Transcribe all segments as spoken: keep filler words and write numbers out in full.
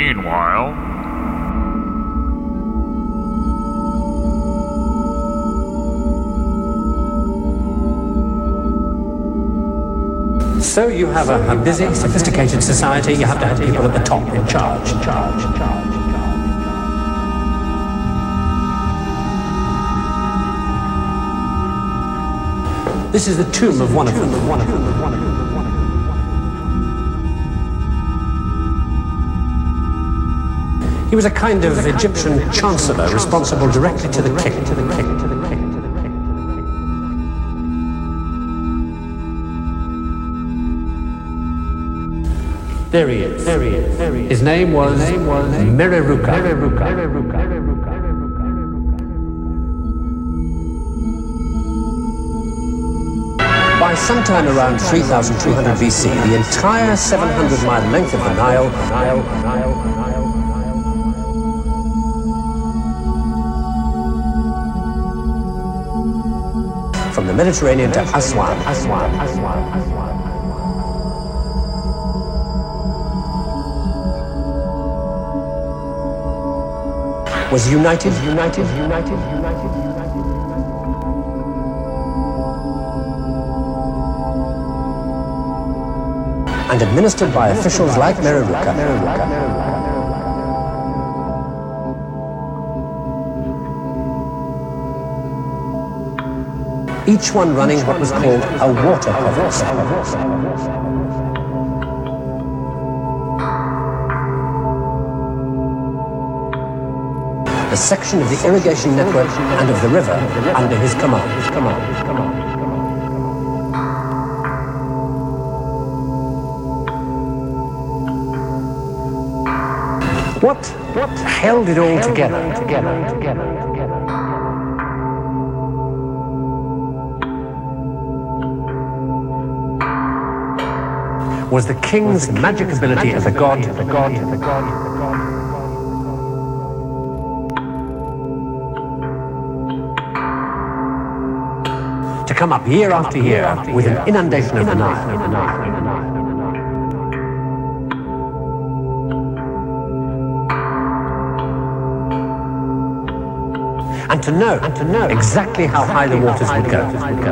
Meanwhile... So you have a, a busy, sophisticated society. You have to have people at the top in charge. In charge, in charge. This is the tomb of one of them. One of them. One of them. He was a kind of Egyptian chancellor, responsible directly to the king. To the king. To the king. There he is. There he is. There he is. His name was, His name was Mereruka. Mereruka. Mereruka. By sometime around three thousand two hundred B C, the entire seven hundred mile length of the Nile, Nile, Nile, Nile, from the Mediterranean to Aswan, Aswan, Aswan, Aswan. Was united, united, united, united, united. And administered by officials like Mereruka. Each one running what was called a water province. A section of the irrigation network and of the river under his command. His command. His command. What, what held it all together, together, together, together? Was the king's magic ability as a god, the god, the god, the god. To come up year after year with an inundation of the Nile. And to know, and to know exactly how high the waters would go.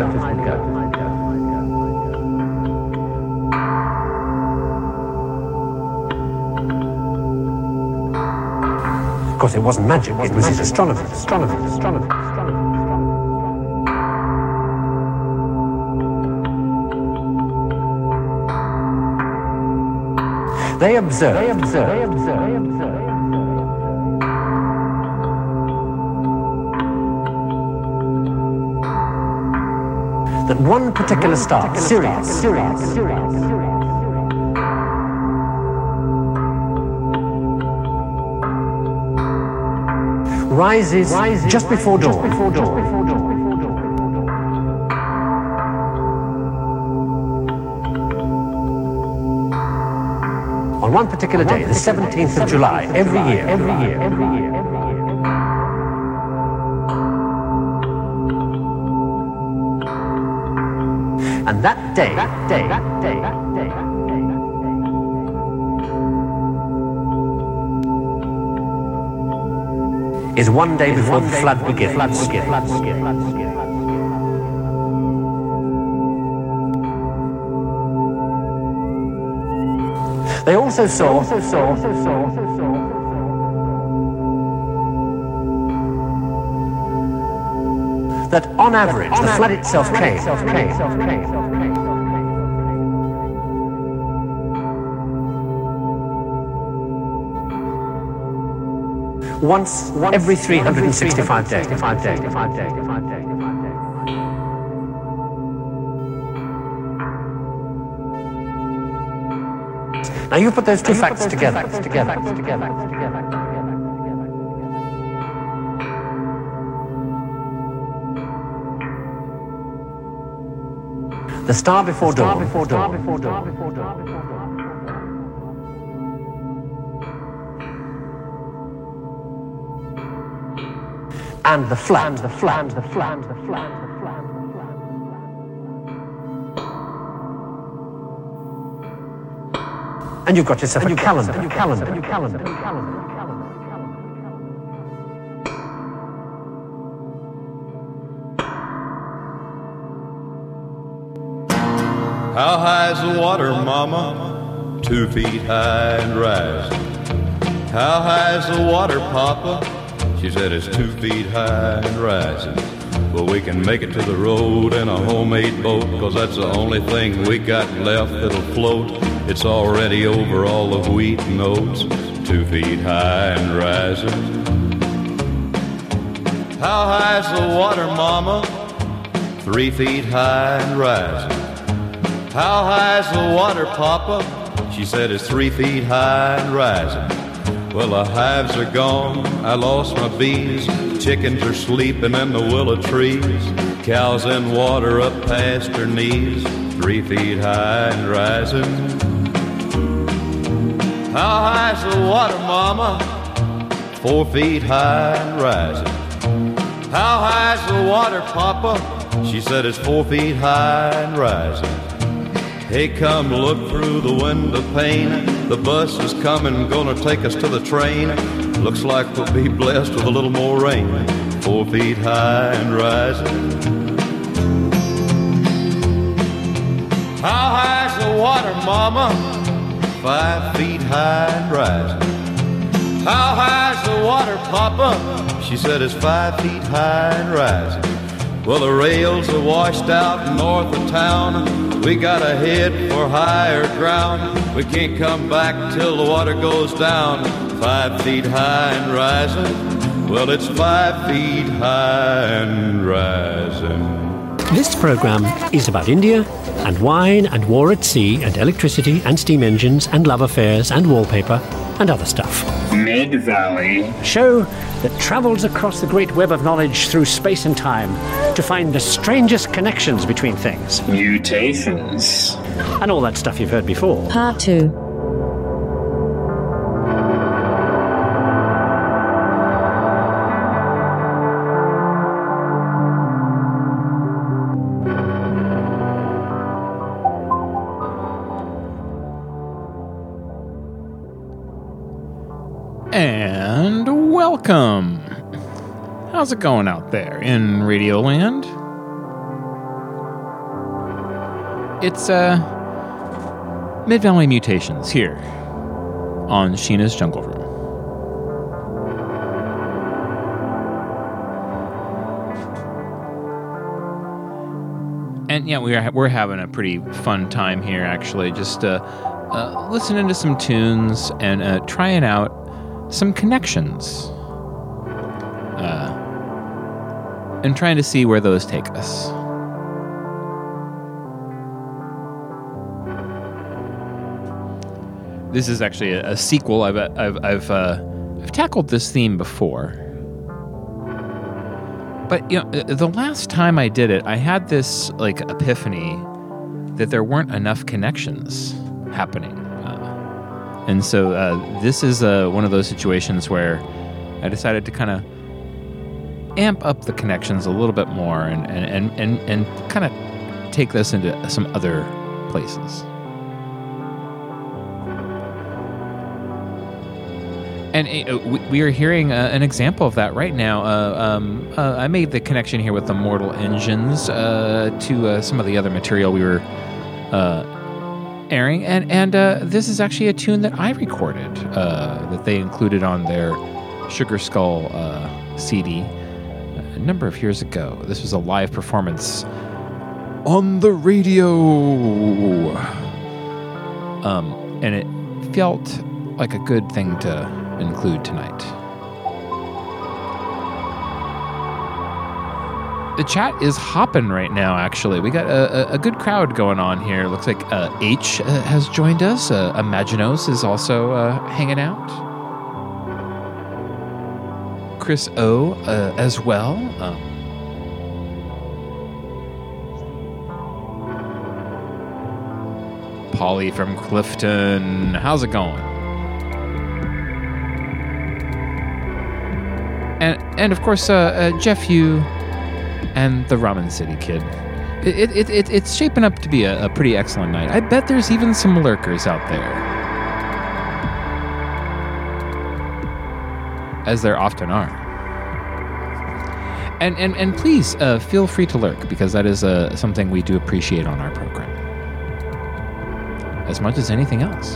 Of course, it wasn't magic, it was his astronomy, astronomy, astronomy, astronomy. They observed, they observed, they observed, they observed. That one particular star, Sirius, Sirius, Sirius, rises, rises just before dawn. Just before dawn. Just before dawn. On one particular day, the seventeenth of July, every year, every year, every year, every year. And that day, that day, that day, that day, that day, is one day before the flood begins. Flood begins. Flood begins. Flood begins. They also saw, also saw, also saw, also saw, that on average, the flood itself came, itself came, itself came, itself came. Once, once every three hundred sixty-five days, five days, five days, five days. Now you put those two facts together, together, together, together. The star before dawn, before dawn, before dawn, before dawn, before dawn. And the flood, the flood, the flood, the flood. and you've got yourself a calendar, calendar, calendar, calendar, calendar. How high is the water, Mama? Two feet high and rising. How high is the water, Papa? She said it's two feet high and rising. Well, we can make it to the road in a homemade boat, 'cause that's the only thing we got left that'll float. It's already over all the wheat and oats, two feet high and rising. How high is the water, Mama? Three feet high and rising. How high is the water, Papa? She said it's three feet high and rising. Well, the hives are gone, I lost my bees. Chickens are sleeping in the willow trees. Cows in water up past her knees, three feet high and rising. How high is the water, Mama? Four feet high and rising. How high is the water, Papa? She said it's four feet high and rising. Hey, come look through the window pane. The bus is coming, gonna take us to the train. Looks like we'll be blessed with a little more rain. Four feet high and rising. How high's the water, Mama? Five feet high and rising. How high's the water, Papa? She said it's five feet high and rising. Well, the rails are washed out north of town. We gotta head for higher ground. We can't come back till the water goes down. Five feet high and rising. Well, it's five feet high and rising. This program is about India and wine and war at sea and electricity and steam engines and love affairs and wallpaper and other stuff. Mid-Valley. A show that travels across the great web of knowledge through space and time to find the strangest connections between things. Mutations. And all that stuff you've heard before. Part two. And welcome. How's it going out there in Radioland? It's uh, Mid-Valley Mutations here on Sheena's Jungle Room. And yeah, we're we're having a pretty fun time here, actually. Just uh, uh, listening to some tunes and uh, trying out some connections, uh, and trying to see where those take us. This is actually a, a sequel. I've I've I've uh, I've tackled this theme before, but you know, the last time I did it, I had this like epiphany that there weren't enough connections happening. And so uh, this is uh, one of those situations where I decided to kind of amp up the connections a little bit more and and, and, and kind of take this into some other places. And uh, we, we are hearing uh, an example of that right now. Uh, um, uh, I made the connection here with the Mortal Engines uh, to uh, some of the other material we were uh airing, and and uh, this is actually a tune that I recorded uh, that they included on their Sugar Skull uh, C D a number of years ago. This was a live performance on the radio, um, and it felt like a good thing to include tonight. The chat is hopping right now, actually. We got a, a, a good crowd going on here. Looks like uh, H uh, has joined us. Uh, Imaginos is also uh, hanging out. Chris O uh, as well. Um, Polly from Clifton. How's it going? And, and of course, uh, uh, Jeff Yu and the Ramen City Kid. It, it, it, it's shaping up to be a, a pretty excellent night. I bet there's even some lurkers out there. as there often are. And and, and please uh, feel free to lurk, because that is uh, something we do appreciate on our program, as much as anything else.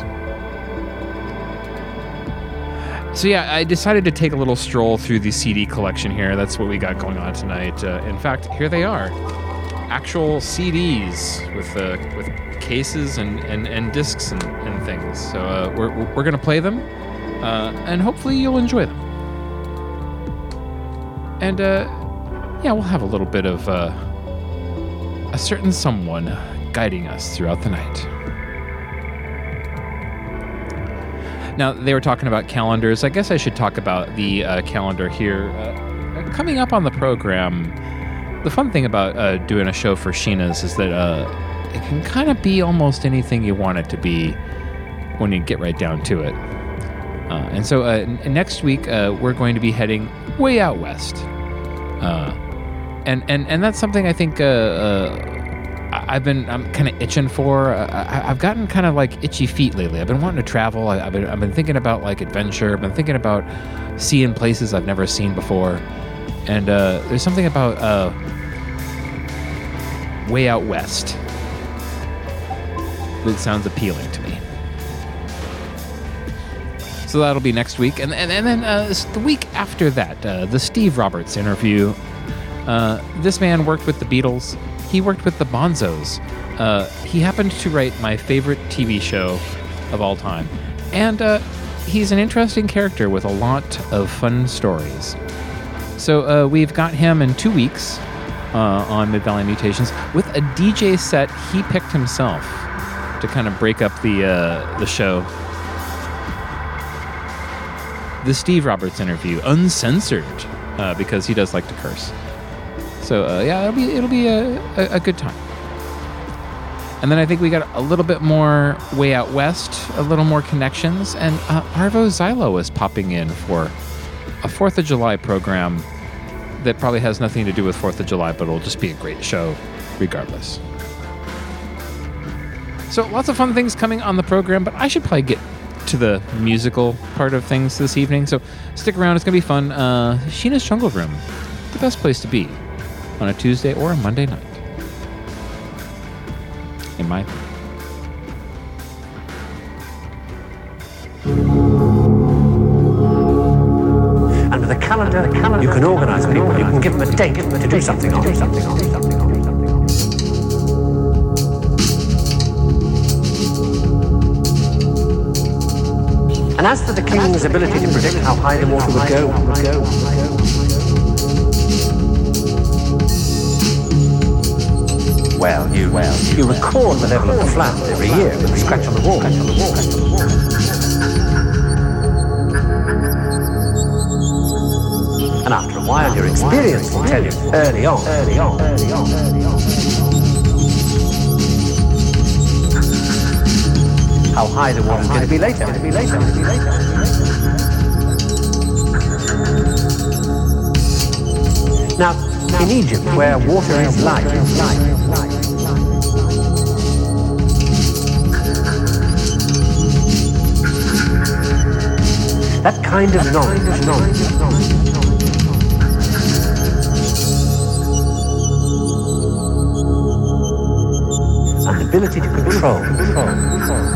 So yeah, I decided to take a little stroll through the C D collection here. That's what we got going on tonight. Uh, in fact, here they are. Actual C Ds with uh, with cases and, and, and discs and, and things. So uh, we're, we're going to play them, uh, and hopefully you'll enjoy them. And uh, yeah, we'll have a little bit of uh, a certain someone guiding us throughout the night. Now, they were talking about calendars. I guess I should talk about the uh, calendar here. Uh, coming up on the program, the fun thing about uh, doing a show for Sheena's is that uh, it can kind of be almost anything you want it to be when you get right down to it. Uh, and so uh, n- next week, uh, we're going to be heading way out west. Uh, and, and, and that's something I think uh, uh, I've been, I'm kind of itching for. I, I've gotten kind of like itchy feet lately. I've been wanting to travel. I, I've been, I've been thinking about like adventure. I've been thinking about seeing places I've never seen before. And uh, there's something about uh, way out west that sounds appealing to me. So that'll be next week. And, and, and then uh, the week after that, uh, the Steve Roberts interview. Uh, this man worked with the Beatles. He worked with the Bonzos. Uh, he happened to write my favorite T V show of all time. And uh, he's an interesting character with a lot of fun stories. So uh, we've got him in two weeks uh, on Mid-Valley Mutations with a D J set he picked himself to kind of break up the uh, the show. The Steve Roberts interview, uncensored, uh, because he does like to curse. So uh, yeah, it'll be it'll be a, a, a good time. And then I think we got a little bit more way out west, a little more connections, and uh, Arvo Zylo is popping in for a Fourth of July program that probably has nothing to do with Fourth of July, but it'll just be a great show regardless. So lots of fun things coming on the program, but I should probably get to the musical part of things this evening. So stick around; it's gonna be fun. Uh, Sheena's Jungle Room, the best place to be on a Tuesday or a Monday night, in my opinion. And with a calendar, calendar you can organise people. You can give them a date to do something on. Do something on. Do something on. And as for the king's ability to predict how high the water would go, would go, would go. Well, you, well, you record the level of the flat every year with a scratch on the wall. Scratch on the wall. Scratch on the wall. And after a while, your experience will tell you early on, early on, early on, early on, how high the water's going to be later. Going to be later. Going to be later. Now, in Egypt, where water is life, life, life. That kind of knowledge, knowledge, knowledge, and the ability to control, control, control.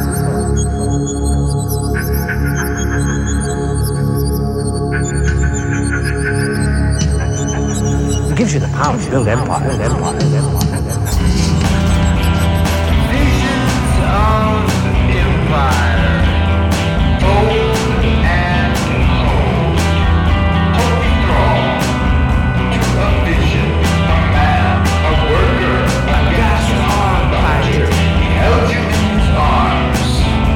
It gives you the power to build empire, build empire, build empire. Visions of empire, old and old, hold strong to a vision, a man, a worker, a gas arm fighter, he held you in his arms.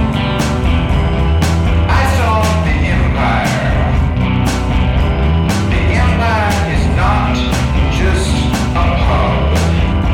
I saw the empire. The empire is not just a pub.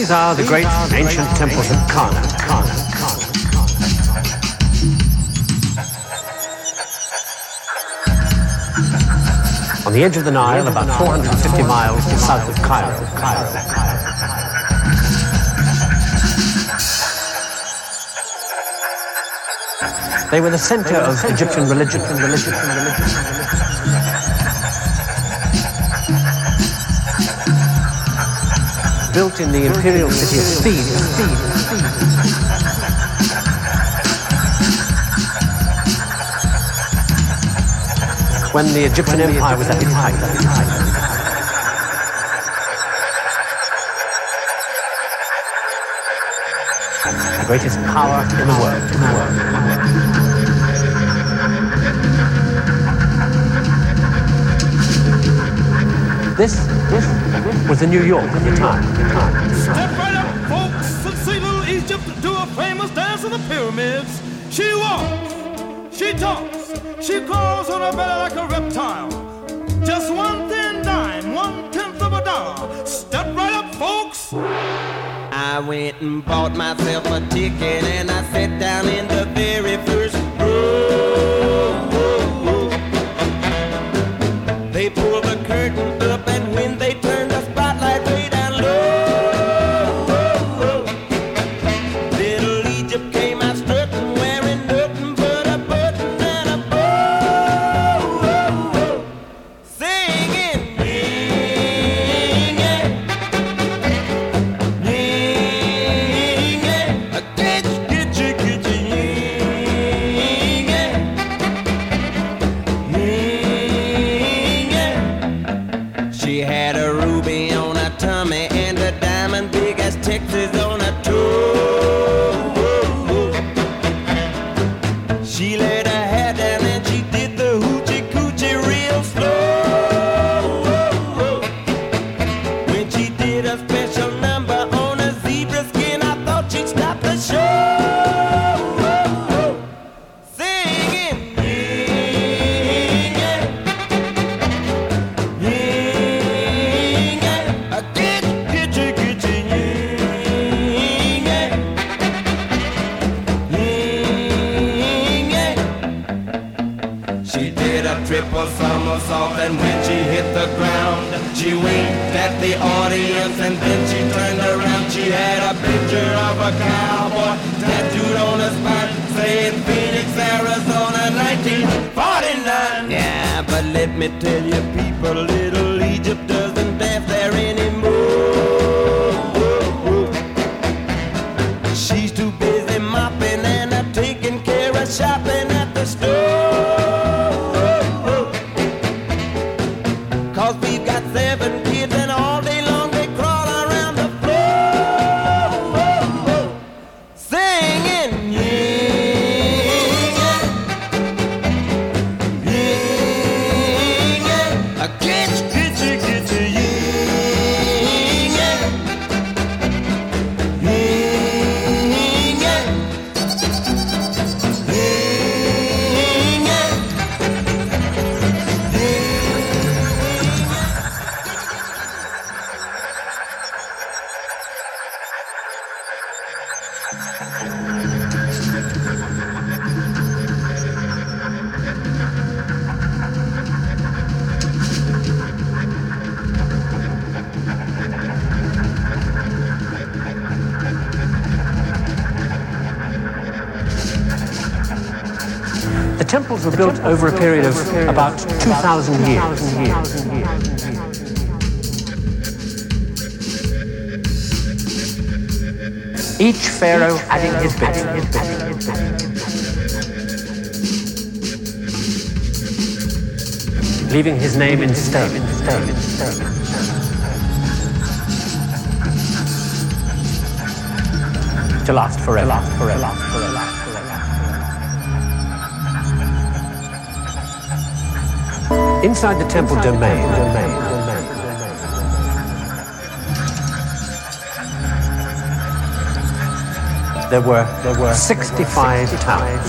These are the great ancient temples of Karnak. Karnak. On the edge of the Nile, about four hundred fifty miles south of Cairo. Cairo. They were the center of Egyptian religion. religion, religion. Built in the imperial city of Thebes. When the Egyptian Empire was at its height. The greatest power in the world. In the world. This, this, was the New York of the time. Step right up, folks. See little Egypt do a famous dance of the pyramids. She walks, she talks, she crawls on her belly like a reptile. Just one thin dime, one tenth of a dollar. Step right up, folks. I went and bought myself a ticket and I sat down in the very first row. They pulled the curtain up and when they turned the spotlight way down low, little Egypt came out strutting, wearing nothing but a button and a bow, singing, ring it, ring it, get you, get you, get you, ring it, ring it. She had a ruby on her tummy and a diamond big as Texas on her toe. She laid her hair down and she did the hoochie coochie real slow. When she did a special number on a zebra skin, I thought she'd stop the show. Singing, ring it, ring it, a get get you get you ring it, ring it. She did a triple somersault and when she hit the ground, she winked at the audience and then she turned around. She had a picture of a cowboy tattooed on her spine saying Phoenix, Arizona, nineteen forty-nine. Yeah, but let me tell you people, little Egypt doesn't dance there anymore. She's too busy mopping and uh, taking care of shopping at the store. Cause we've got seven kids and all day long they crawl around the floor, singing, ring it, ring it, a get you, get you, get you, ring it, ring it, ring it. The temples were built over a period of about two thousand years. Each pharaoh adding his bit. Leaving his name in stone. To last forever. forever, forever. Inside the temple domain, domain, domain, there were there were sixty-five towers.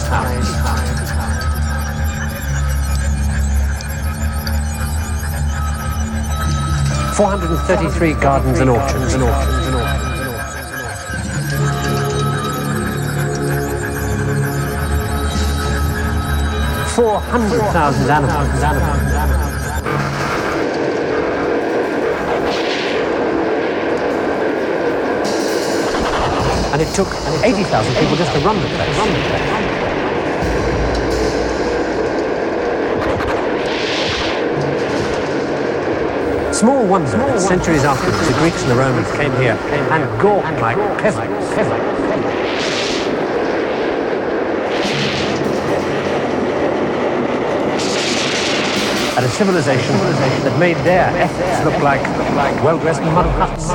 four hundred thirty-three gardens and orchards and orchards and orchards. four hundred thousand animals. And it took eighty thousand people just to run the place. Run the place. Small wonder that centuries afterwards the Greeks and the Romans came here and gawked like peasants. At a civilization that made their ethics look like well-dressed mud huts.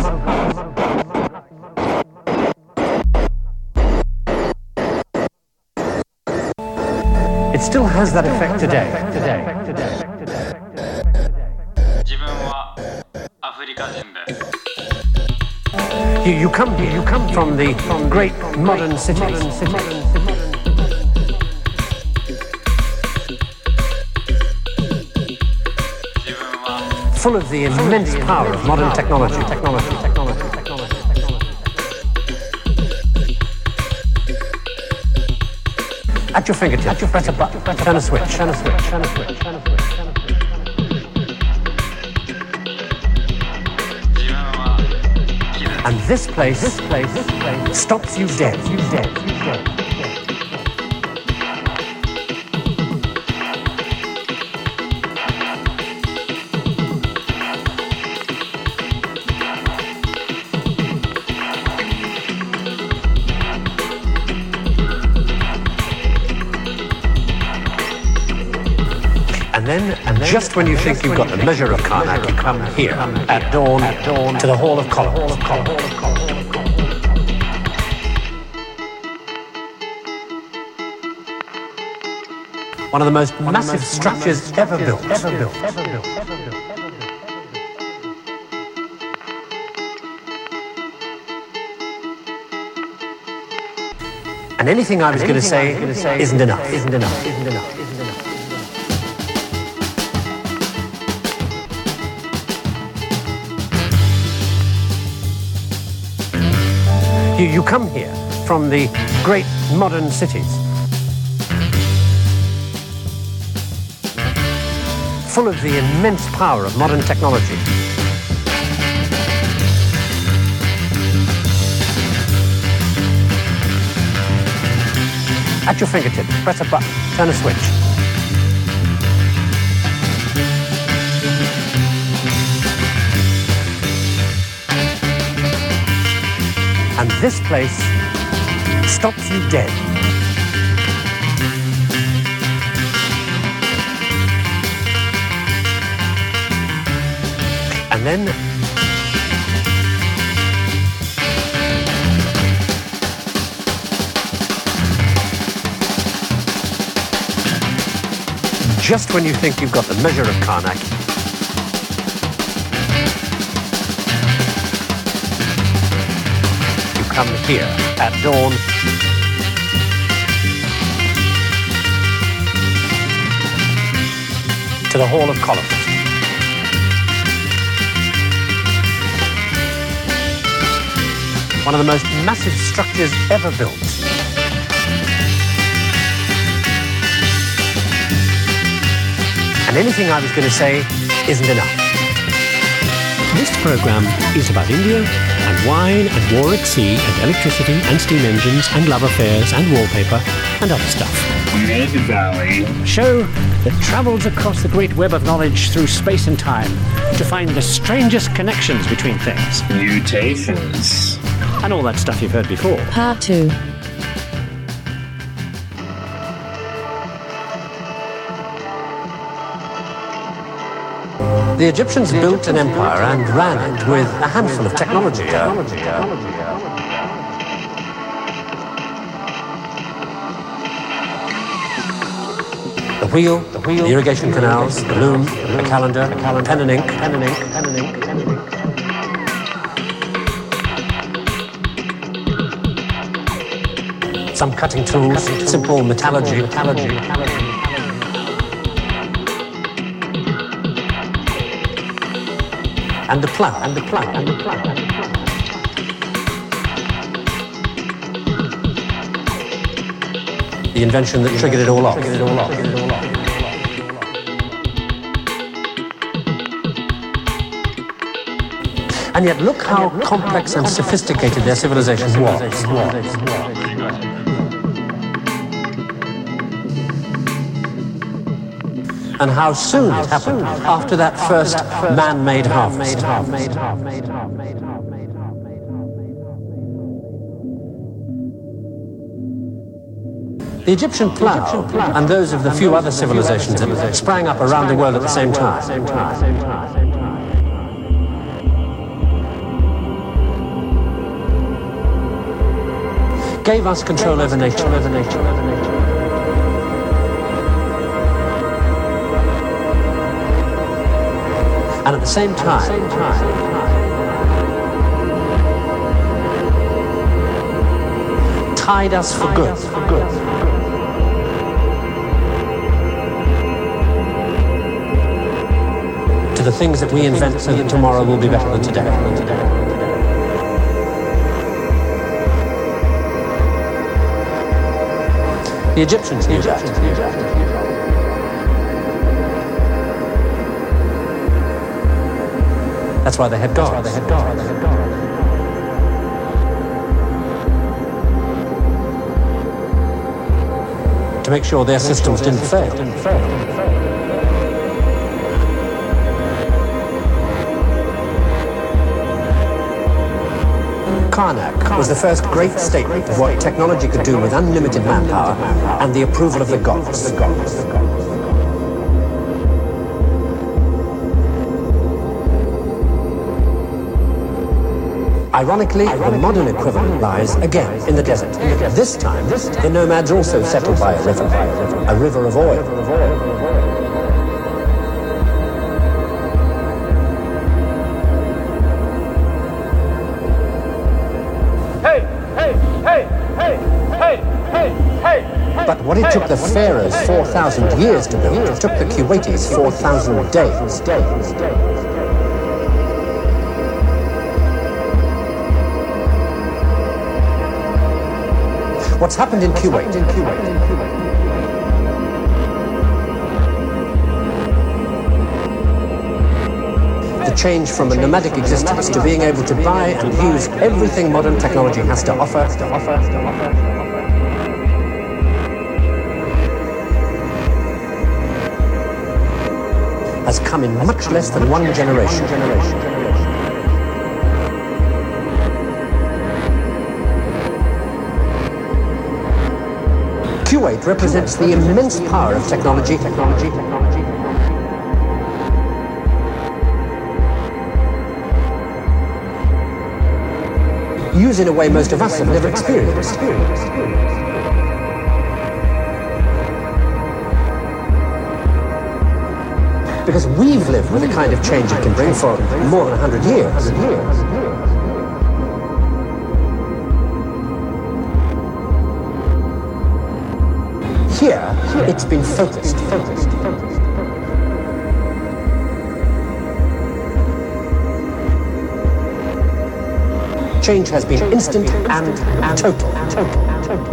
It still has that effect today. Today. Today. You, you come here. You come from the from great modern cities. Full of the immense power of modern technology. Technology. Technology. Technology. At your fingertips. At your press a button. Turn a switch. Turn a switch. Turn a switch. Turn a switch. And this place, this place, this place stops you dead. You dead. You dead. And then, and then, just when you think you've got the measure of Karnak, you come here at dawn, at dawn to the Hall of Columns. One of the most One massive most structures ever built. Ever built. Ever built. Ever built. And anything I was going to say isn't enough. Isn't enough. Isn't enough. Isn't enough. You, you come here from the great modern cities, full of the immense power of modern technology. At your fingertips, press a button, turn a switch. And this place stops you dead. And then just when you think you've got the measure of Karnak, come here at dawn to the Hall of Columns. One of the most massive structures ever built. And anything I was going to say isn't enough. This program is about India and wine and war at sea and electricity and steam engines and love affairs and wallpaper and other stuff. Mid-Valley. A show that travels across the great web of knowledge through space and time to find the strangest connections between things. Mutations. And all that stuff you've heard before. Part two. The Egyptians the built Egyptians an empire and ran it with a handful of technology. technology, technology uh, the wheel, the wheel, the irrigation the canals, irrigation the loom, the, the calendar, the calendar, pen and ink, pen and ink, pen and ink, pen and ink. Some cutting tools, cutting tools simple metallurgy, metallurgy, metallurgy. And the plough, and the plough, and the plough. The the invention that triggered it all off. And yet look how complex and sophisticated their civilization was. And how soon it happened after that first man-made harvest. The Egyptian plough and those of the few other civilizations that sprang up around the world at the same time gave us control over nature. And at the same time, tied us for good. To the things that we invent so that tomorrow will be better than today. The Egyptians knew that. That's why they had gods. To make sure their systems didn't fail. Karnak was the first great statement of what technology could do with unlimited manpower and the approval of the gods. Ironically, the modern equivalent lies, again, in the desert. This time, the nomads also settled by a river, a river of oil. Hey, hey, hey, hey, hey, hey, hey. But what it took the pharaohs four thousand years to build, it took the Kuwaitis four thousand days. What's happened in Kuwait? The change from a nomadic existence to being able to buy and use everything modern technology has to offer. Has come in much less than one generation. Kuwait represents the immense power of technology, technology, technology. Used in a way most of us have never experienced. Because we've lived with the kind of change it can bring for more than a hundred years. Here, it's been focused, focused, focused. Change has been instant and total, total, total.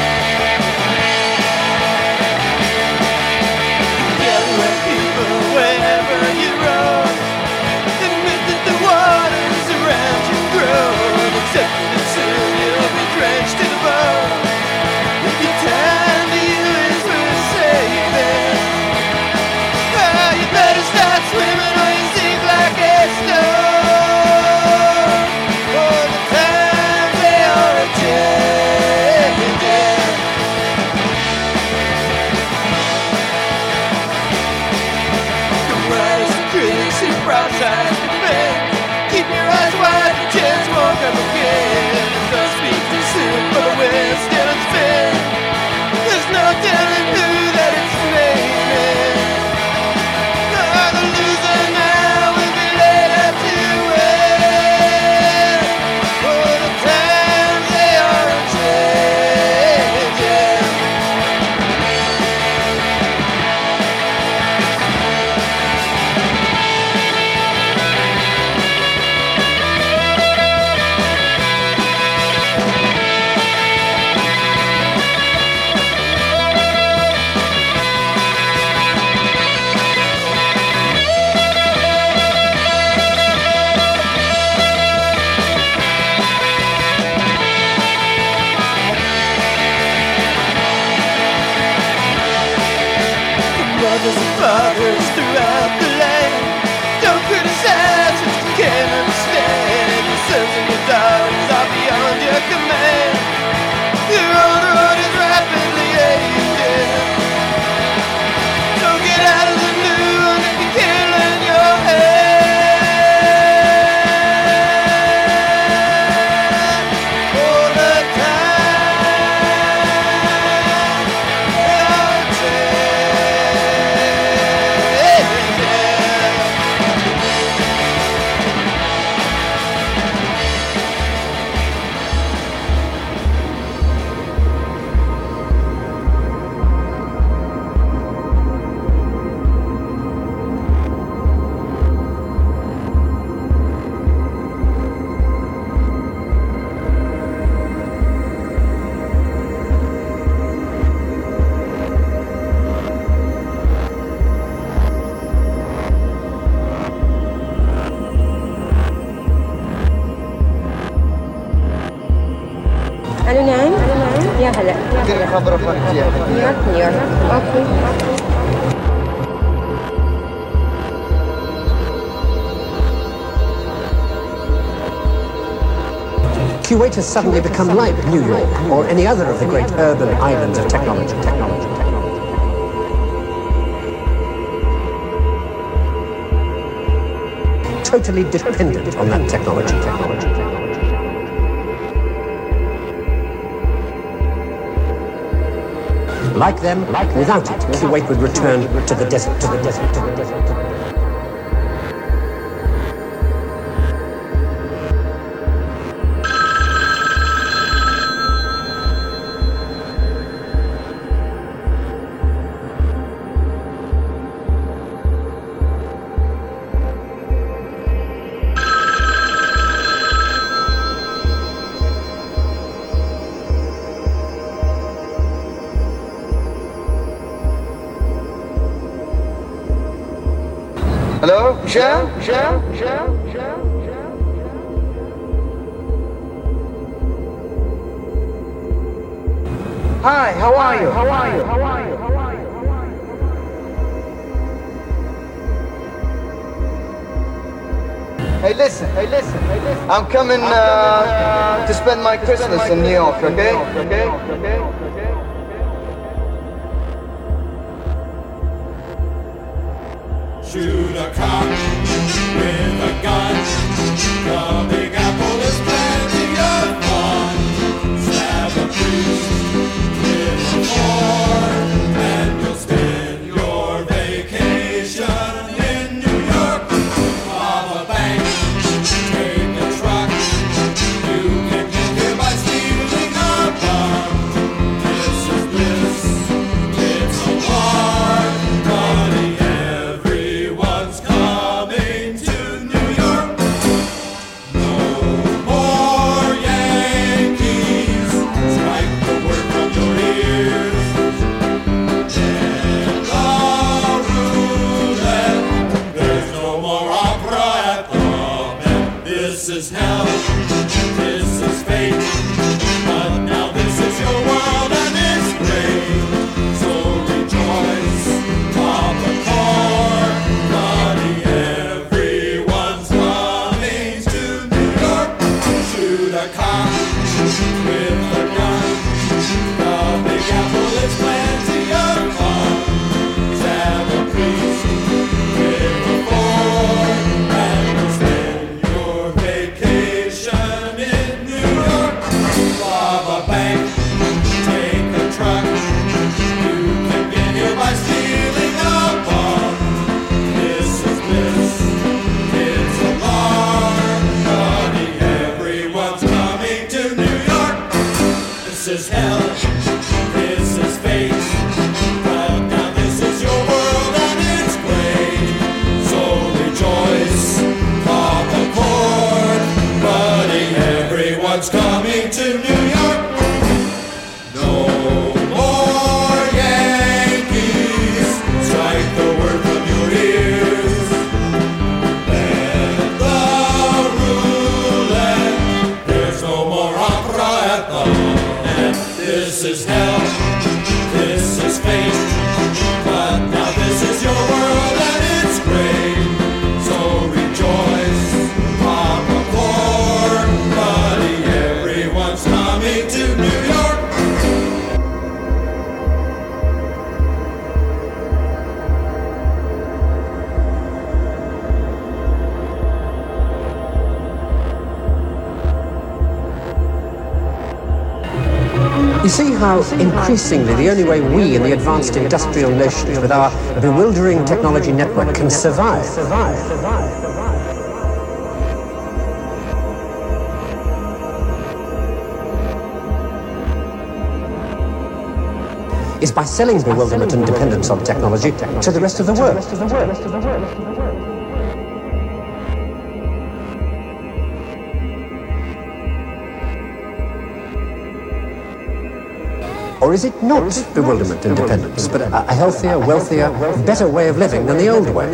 Away. like a man. Your old road is rapidly aging. So get out of the new one if you're killing your head. For the time you're الو نعم يا هلا كثير خبرة فرنسية. نيويورك نيويورك اوكي. Kuwait has suddenly become like New York or any other of the great urban islands of technology. Technology. Totally dependent on that technology. Technology. Like them, without it, Kuwait would return to the desert, to the desert, to the desert. To the desert. Hello, Michelle? Michelle? Michelle? Michelle? Hi, how are you? How are you? How are you? How are you? How are you? Hey, listen. Hey, listen. Hey, listen. I'm coming uh, to spend my Christmas in New York, okay? Okay? Okay? Shoot a cop with a gun. The Big Apple is plenty of fun. Stab a priest with a fork, and you'll spend your vacation in New York. Rob a bank, take a truck. You can get here by stealing a bug. This is bliss, it's a war, buddy. Everyone's coming to New York. No more Yankees. Strike the word from your ears. Dead the roulette. There's no more opera at the Met. This is hell. This is fate. But now this is your world and it's great. So rejoice. Pop a corn. Buddy, everyone's coming to New York. Shoot a cop with a gun. The Big Apple is plenty of fun. Stab a priest with a fork, and you'll spend your vacation in New York. Rob a bank, take a truck. You can get here by stealing a bug. This is bliss, it's a bar, buddy. Everyone's coming to New York. This is hell, this is fate. But now this is your world and it's great. So rejoice, pop a corn, buddy. Everyone's coming to New York. No more Yankees. Strike the word from your ears. Let the roulette. There's no more opera at the Met. This is hell. This is fate. But now this is your world and it's great. So rejoice. Pop a corn, buddy. Everyone's coming. You see how increasingly the only way we in the advanced industrial nations with our bewildering technology network can survive, survive, survive, survive. is by selling bewilderment and dependence on technology to the rest of the world. Or is it not bewilderment and dependence, but a, a healthier, wealthier, better way of living than the old way?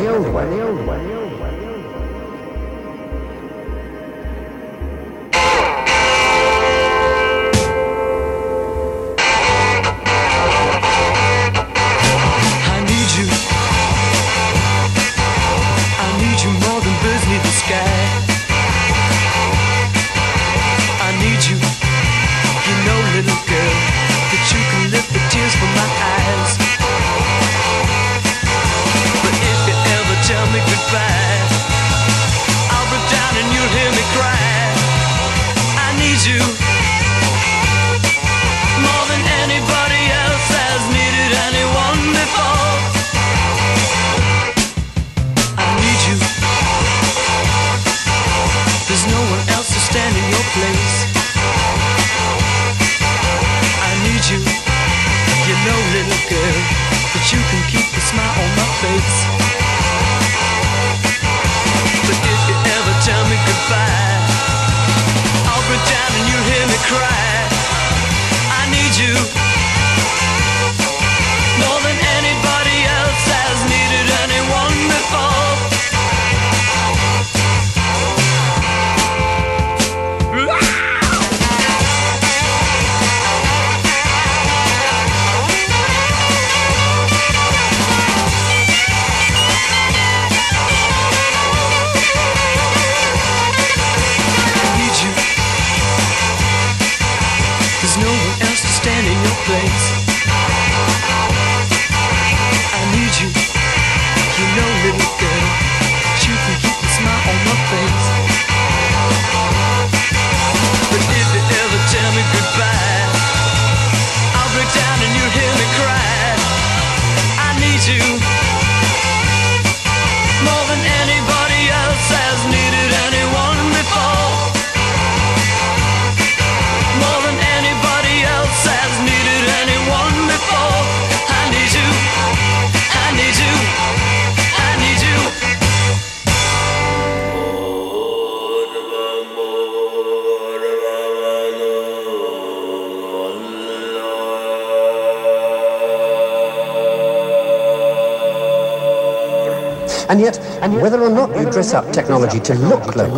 And yet, and yet, whether or not you dress up technology to look local,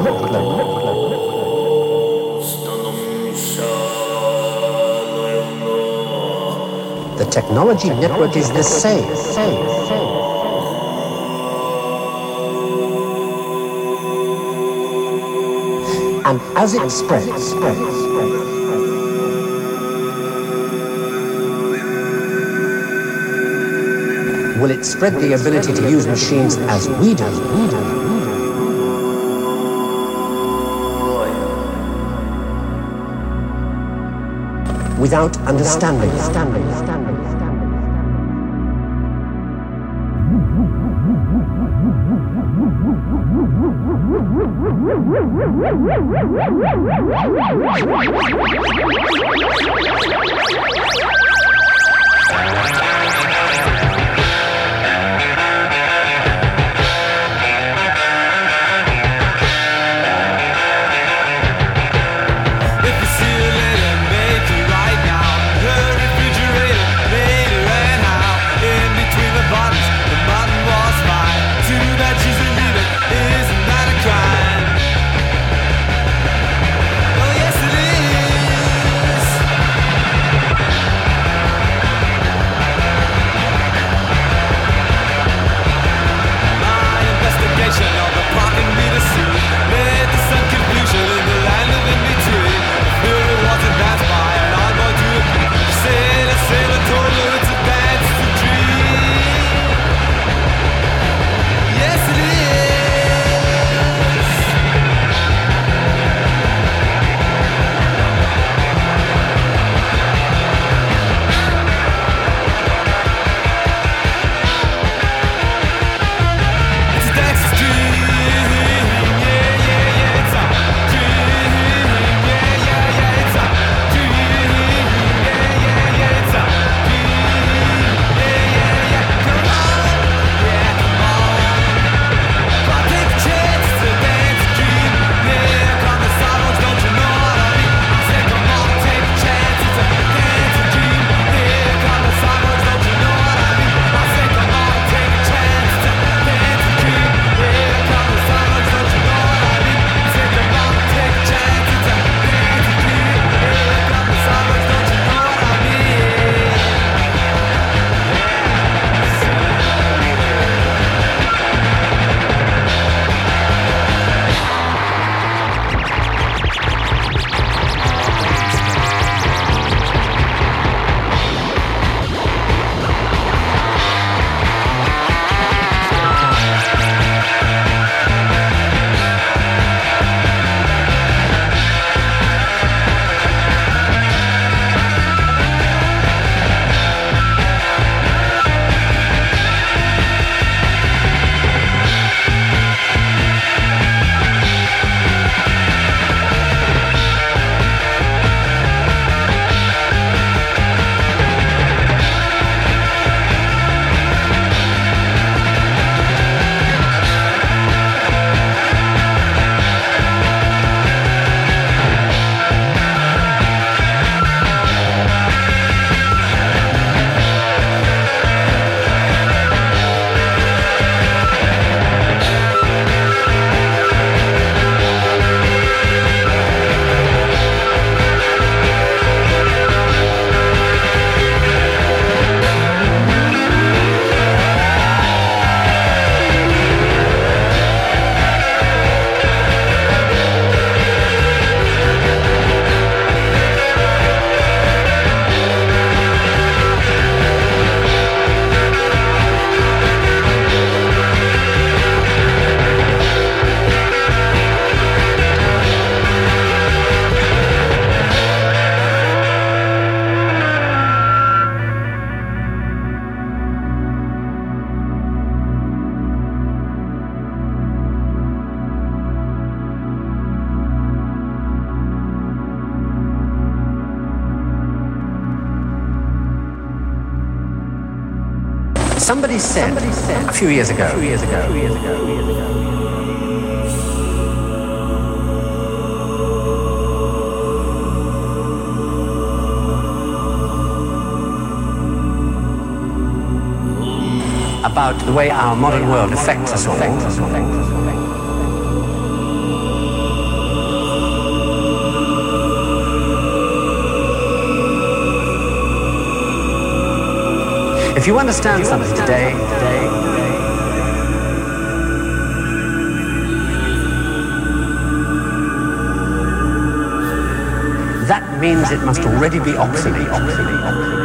the technology network is the same. And as it spreads, will it spread the ability to use machines as we do? Without understanding. Somebody said, Somebody said a few years ago, a few years ago, a few years ago, a few years ago. About the way our modern world affects us all. If you understand something today, today, that means it must already be obsolete. obsolete, obsolete.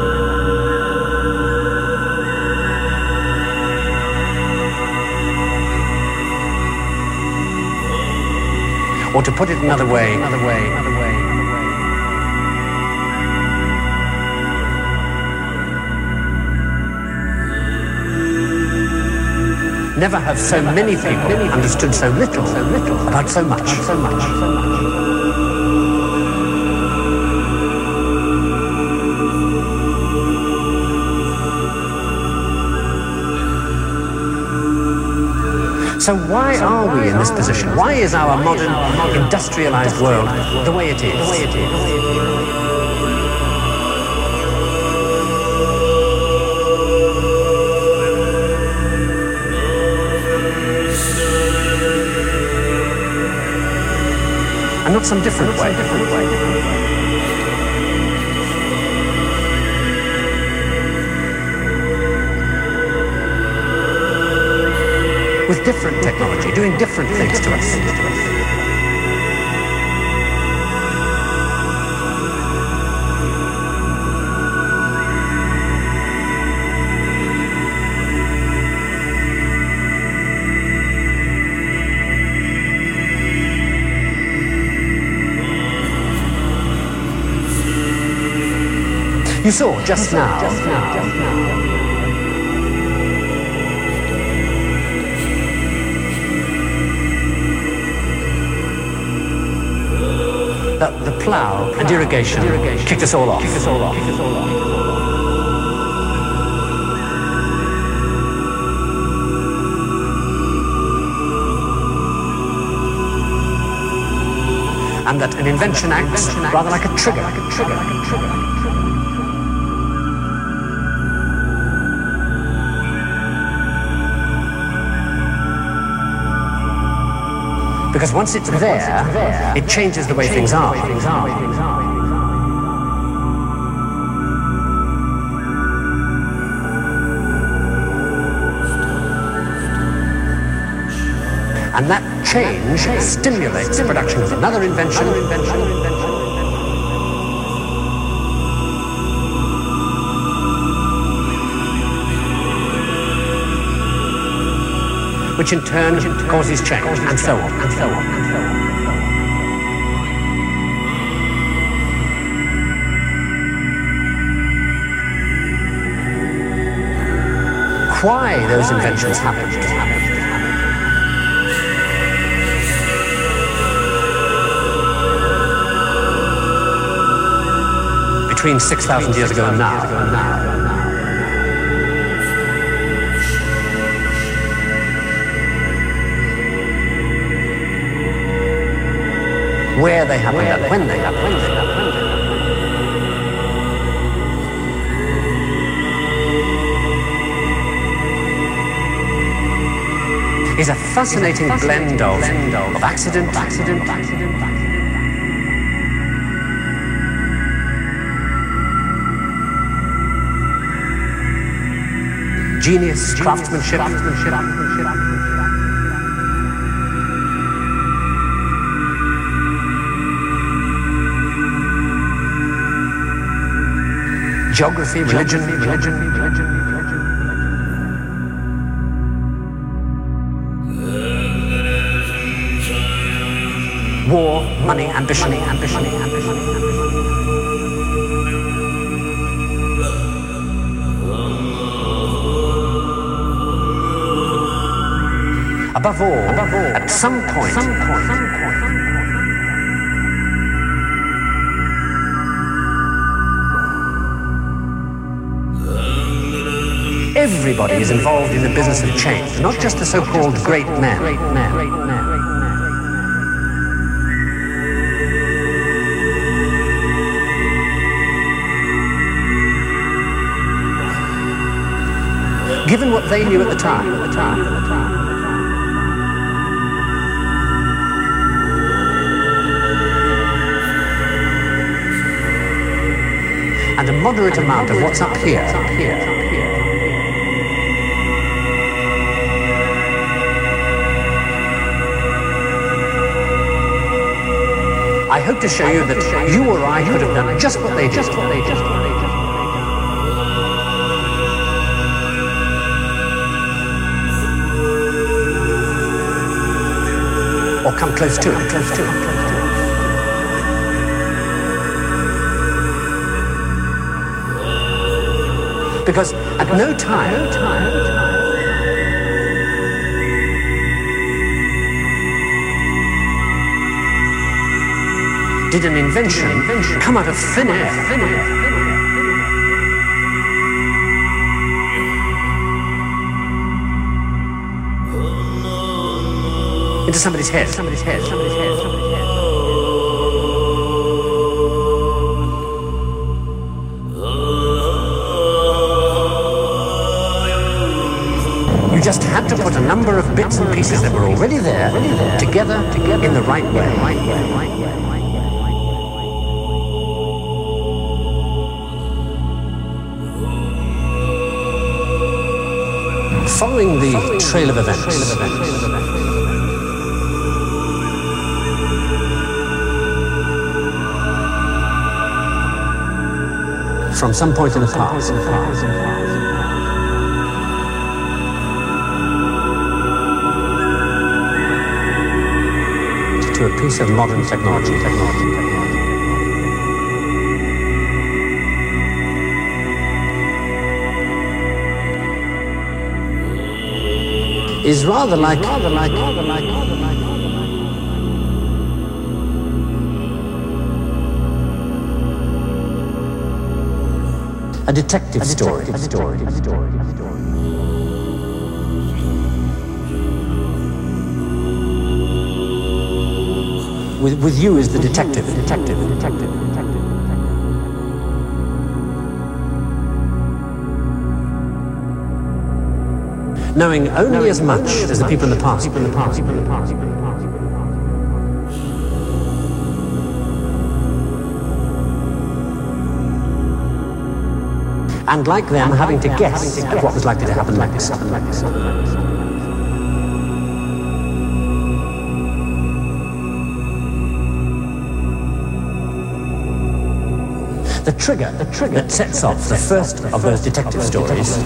Or to put it another way, another way, another way, another way. Never have so many people understood so little, so little about so much, so much, so much. So why are we in this position? Why is our modern, industrialized world the way it is? The way it is. And not some different way. Different way. With different technology, doing different things to us. You saw just now, just now, just now. The, the plough and irrigation, irrigation kicked us all off. Kicked us all off. Kicked us all off. And that an invention acts rather like a trigger, like a trigger, like a trigger. Because once it's there, it changes the way things are. And that change stimulates the production of another invention, which in turn causes change, and so on, and so on, and so on. Why those inventions happened. Between six thousand years ago and now, and now. Where they happened and when they happened. When they happened. Is a fascinating blend of, of accident, accident, accident, accident. Genius, craftsmanship, craftsmanship, craftsmanship. Geography, religion, religion, religion, religion. War, money, ambition, ambition, ambition, ambition. Above all, above all, at some point, some point, some point. everybody is involved in the business of change, not just the so-called great men. Great men. Great men. Given what they knew at the time, at the time, at the time. And a moderate amount of what's up here, up here, up here. I hope to show you that you or I could have done just what they did, just what they did, just what they did. Or come close to it, close to it, close to it. Because at no time, no time, no time did an invention, invention come out of thin air, thin air. Into somebody's head, somebody's head, somebody's head, somebody's head. You just had to put a number of bits and pieces that were already there, already there together, together in the right way, right way, right way, right way. Following the Following trail of events. Trail of events. From some point in the past. To a piece of modern technology. technology, technology. Is rather like, rather like, rather like, rather like. A detective, a story. A story. A story. A story. With, with you as the detective. Detective. Detective. Detective. Knowing only Knowing as much only as the people in the past. People in the past. People in the past. People in the past. And like them, and having, like to them having to guess at what was likely to happen like this. Happen like this. Happen like this. The trigger, the trigger that sets off the first of those detective stories.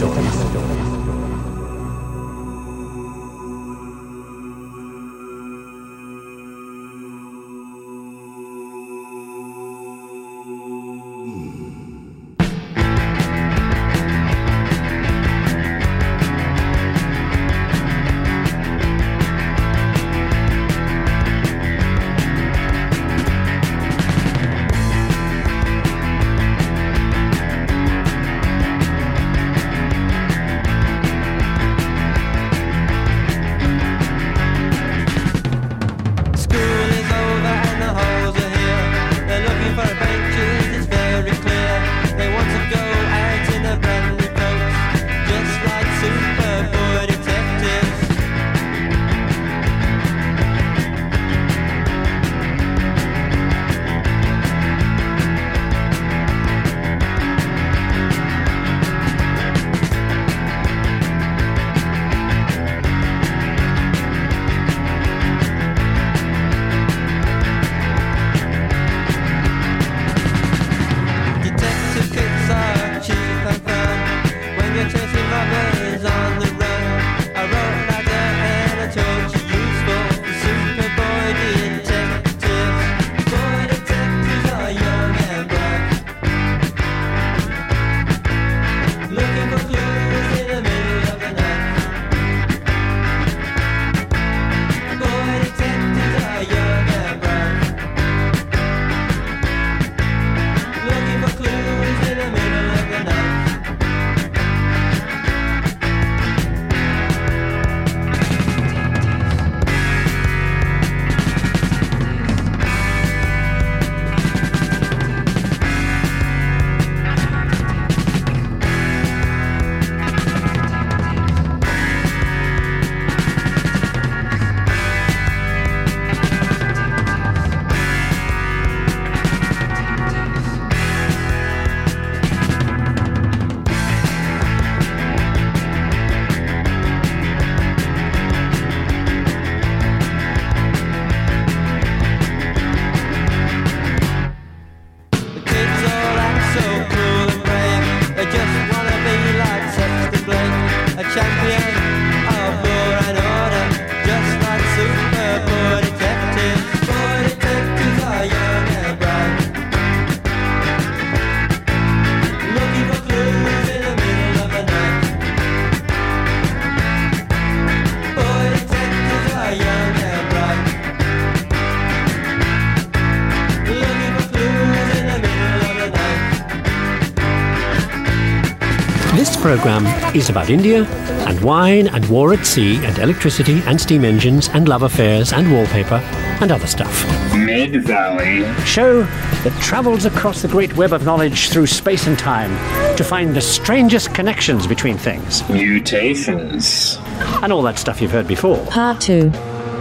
This program is about India and wine and war at sea and electricity and steam engines and love affairs and wallpaper and other stuff. Mid-Valley. Show that travels across the great web of knowledge through space and time to find the strangest connections between things. Mutations. And all that stuff you've heard before. Part two.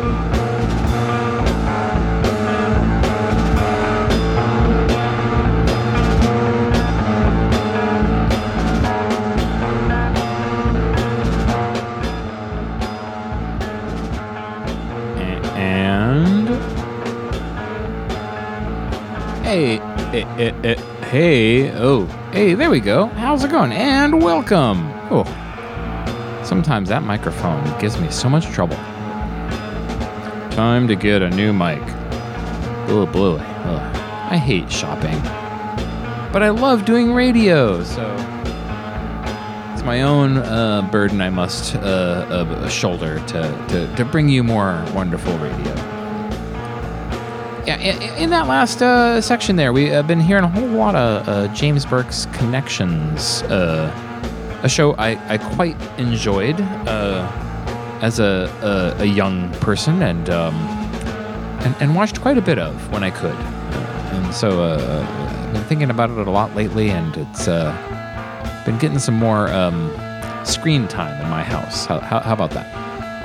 Hey, eh, eh, eh, hey, oh, hey, there we go. How's it going? And welcome. Oh, sometimes that microphone gives me so much trouble. Time to get a new mic. Oh, boy. Ugh. I hate shopping. But I love doing radio, so it's my own uh, burden I must uh, uh, shoulder to, to, to bring you more wonderful radio. Yeah, in, in that last uh, section there, we've uh, been hearing a whole lot of uh, James Burke's Connections, uh, a show I, I quite enjoyed uh, as a, a a young person and, um, and and watched quite a bit of when I could. Uh, and so uh, I've been thinking about it a lot lately, and it's uh, been getting some more um, screen time in my house. How, how, how about that?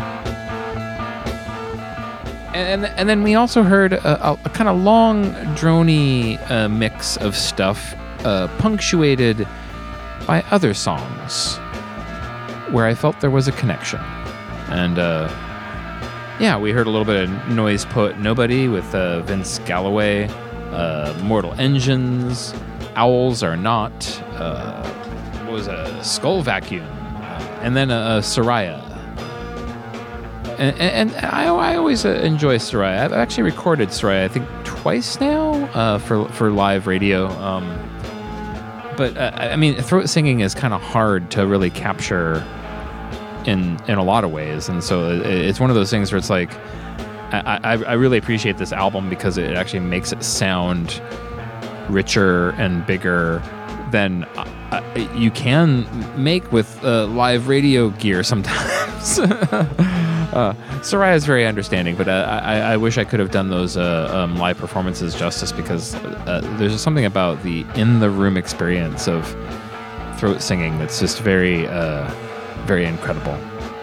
And, and then we also heard a, a, a kind of long, drony uh, mix of stuff uh, punctuated by other songs where I felt there was a connection. And uh, yeah, we heard a little bit of Noise Poet Nobody with uh, Vince Galloway, uh, Mortal Engines, Owls Are Not, uh, what was a Skull Vacuum, and then a, a Soraya. And, and, and I, I always uh, enjoy Soraya. I've actually recorded Soraya, I think, twice now uh, for for live radio. Um, but uh, I mean, throat singing is kind of hard to really capture in in a lot of ways, and so it, it's one of those things where it's like I, I, I really appreciate this album because it actually makes it sound richer and bigger than uh, you can make with uh, live radio gear sometimes. Uh, Soraya is very understanding, but uh, I, I wish I could have done those uh, um, live performances justice because uh, there's just something about the in-the-room experience of throat singing that's just very, uh, very incredible.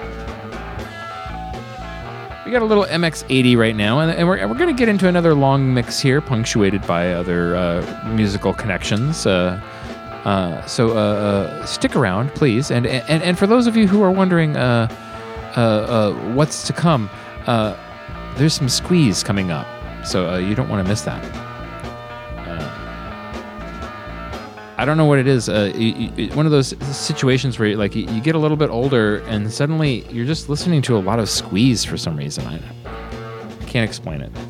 We got a little M X eighty right now, and, and we're, we're going to get into another long mix here, punctuated by other uh, musical connections. Uh, uh, so uh, uh, stick around, please. And, and, and for those of you who are wondering... Uh, Uh, uh, what's to come? Uh, there's some squeeze coming up, so uh, you don't want to miss that. Uh, I don't know what it is. Uh, you, you, one of those situations where, like, you, you get a little bit older, and suddenly you're just listening to a lot of squeeze for some reason. I, I can't explain it.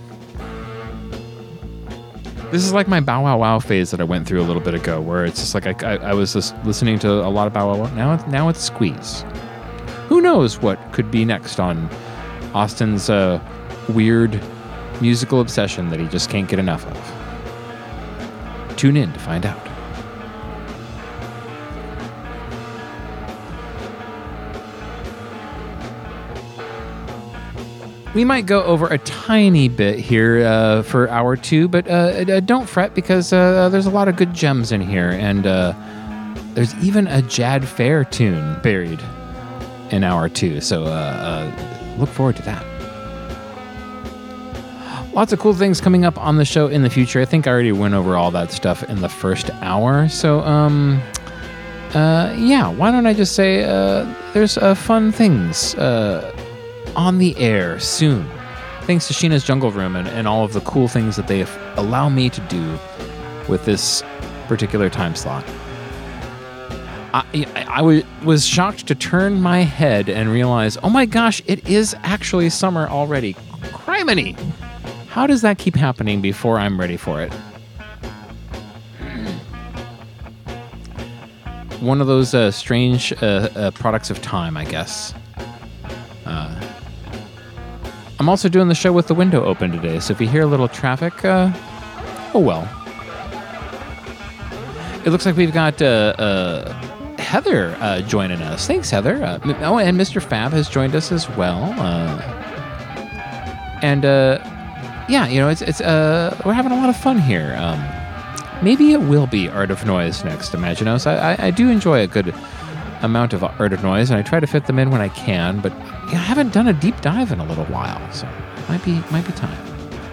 This is like my Bow Wow Wow phase that I went through a little bit ago, where it's just like I, I, I was just listening to a lot of Bow Wow Wow. Now, now it's squeeze. Who knows what could be next on Austin's uh, weird musical obsession that he just can't get enough of? Tune in to find out. We might go over a tiny bit here uh, for hour two, but uh, don't fret because uh, there's a lot of good gems in here, and uh, there's even a Jad Fair tune buried in hour two, so uh, uh, look forward to that. Lots of cool things coming up on the show in the future. I think I already went over all that stuff in the first hour, so um, uh, yeah, why don't I just say uh, there's uh, fun things uh, on the air soon, thanks to Sheena's Jungle Room and, and all of the cool things that they allow me to do with this particular time slot. I, I, I w- was shocked to turn my head and realize, oh my gosh, it is actually summer already. Criminy! How does that keep happening before I'm ready for it? One of those uh, strange uh, uh, products of time, I guess. Uh, I'm also doing the show with the window open today, so if you hear a little traffic, uh, oh well. It looks like we've got uh, uh, Heather uh, joining us. Thanks, Heather. Uh, oh, and Mister Fab has joined us as well. Uh, and uh, yeah, you know, it's it's uh, we're having a lot of fun here. Um, maybe it will be Art of Noise next, Imaginos. I, I, I do enjoy a good amount of Art of Noise, and I try to fit them in when I can. But you know, I haven't done a deep dive in a little while, so it might be might be time.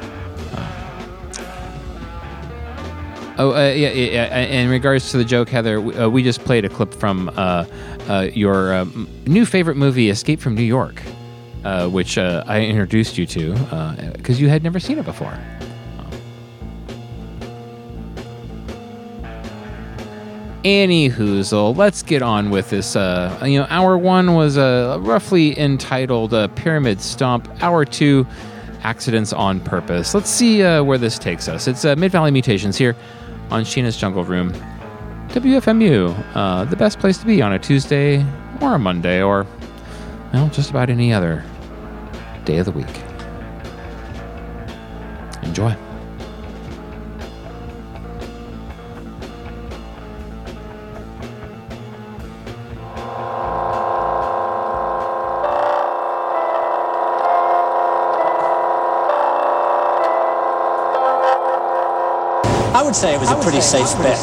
Oh, uh, yeah, yeah, yeah. In regards to the joke, Heather, we, uh, we just played a clip from uh, uh, your uh, new favorite movie, Escape from New York, uh, which uh, I introduced you to because uh, you had never seen it before. Anywhoozle, let's get on with this. Uh, you know, hour one was uh, roughly entitled uh, Pyramid Stomp. Hour two, Accidents on Purpose. Let's see uh, where this takes us. It's uh, Mid-Valley Mutations here on Sheena's Jungle Room. W F M U, uh, the best place to be on a Tuesday or a Monday or, well, just about any other day of the week. Enjoy. I would say it was a pretty safe bet.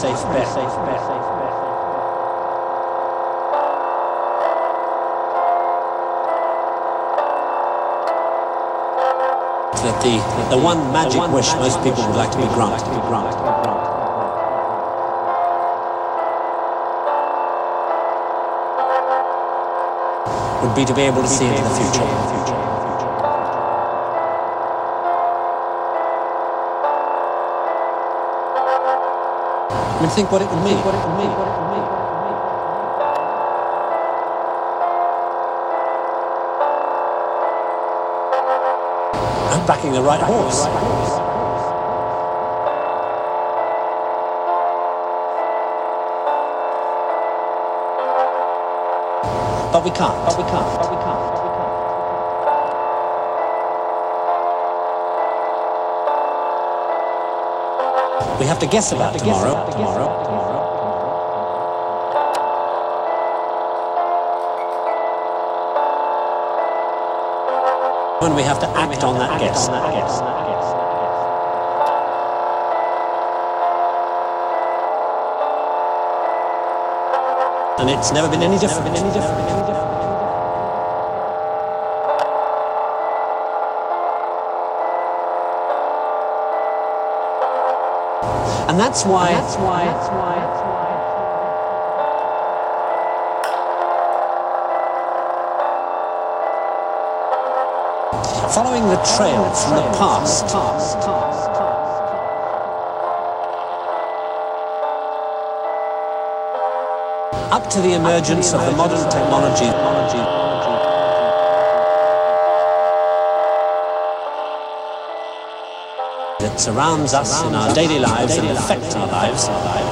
That the, the one magic wish most people would like to be granted. Would be to be able to see into the future. I mean, think what it would mean. What it would mean. What it would mean. I'm backing the right horse. But we can't. But we can't. But we can't. We have to guess about tomorrow. Tomorrow. Tomorrow. When we have to act on that guess. And it's never been any different. And that's why, and that's why, that's why, that's why. Following the trail from the past, up to the emergence of the modern technology. That surrounds us in our daily lives and affects our lives.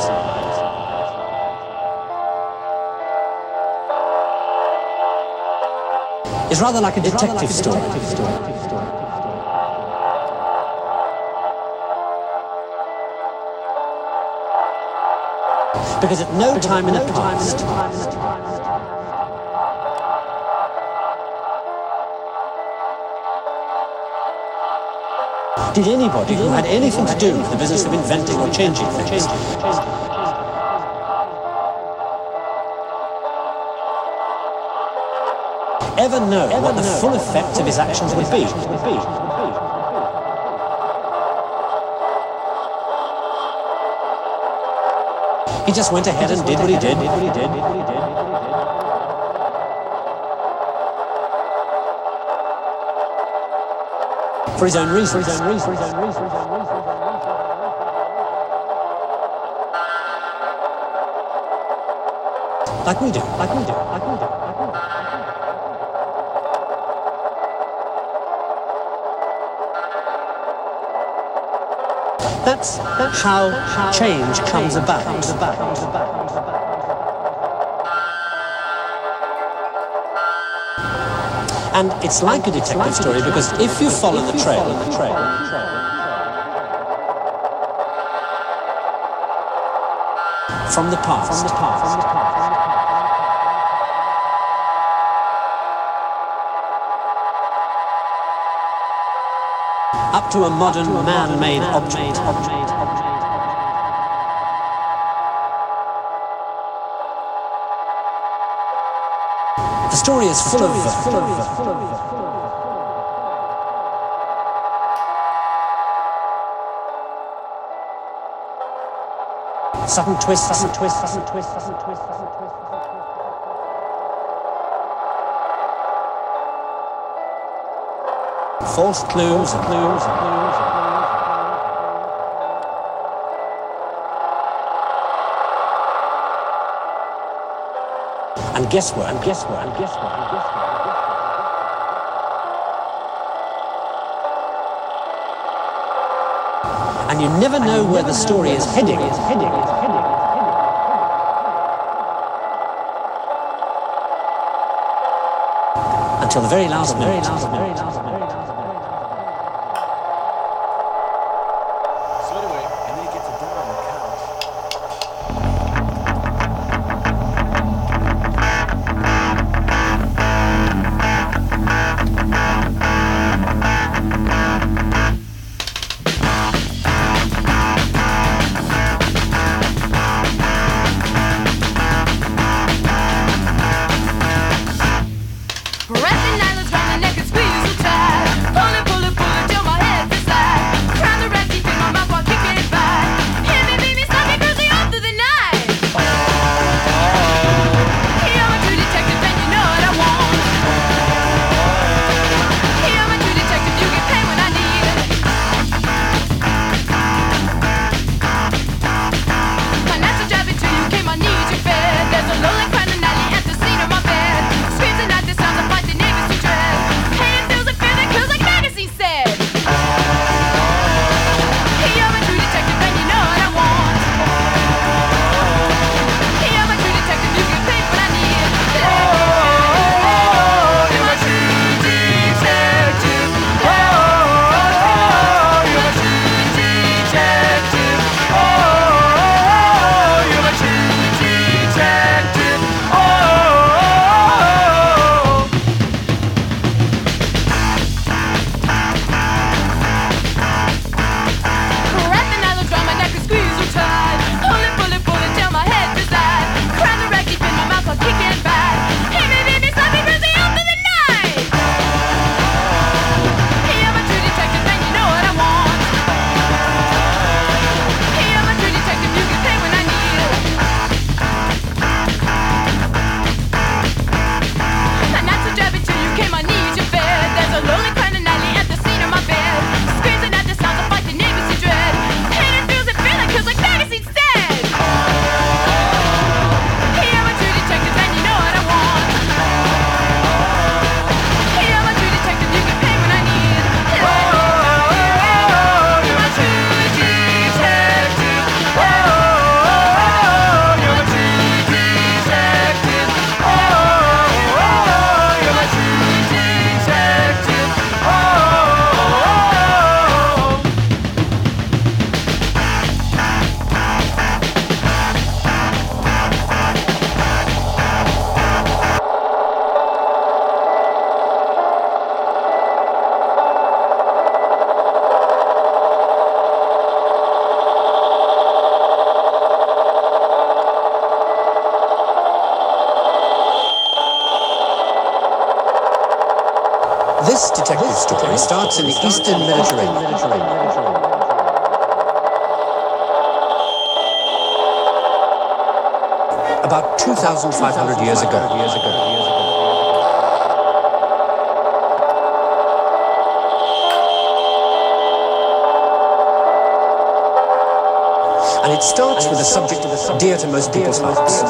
Is rather like a detective story. Because at no time in the past did anybody who had anything to do with the business of inventing or changing things ever know what the full effect of his actions would be? He just went ahead and did what he did. For his own reasons. Like we do, like we do, like we do, like we do. That's, that's how, how change comes about. Comes about. Comes about. And it's like a detective story because if you follow the trail, the trail, from the past, from the past, to a modern man-made object. The story is full of sudden twists, sudden twists, sudden twists, sudden twists, sudden twists. False clues, clues, clues, clues. And guesswork, and guesswork, and guesswork, and guesswork. And you never know where the story is heading. Is heading, is heading, is heading. Until the very last minute. Very last minute. Very last minute. So anyway, and then he gets it down on the couch. This detective story starts in the Eastern Mediterranean. About two thousand five hundred years ago. Years ago. And it starts with a subject dear to most people's hearts.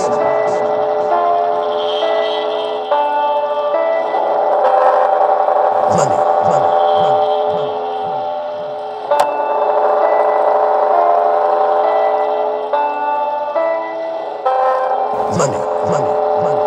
Money, money, money, money, money, money, money.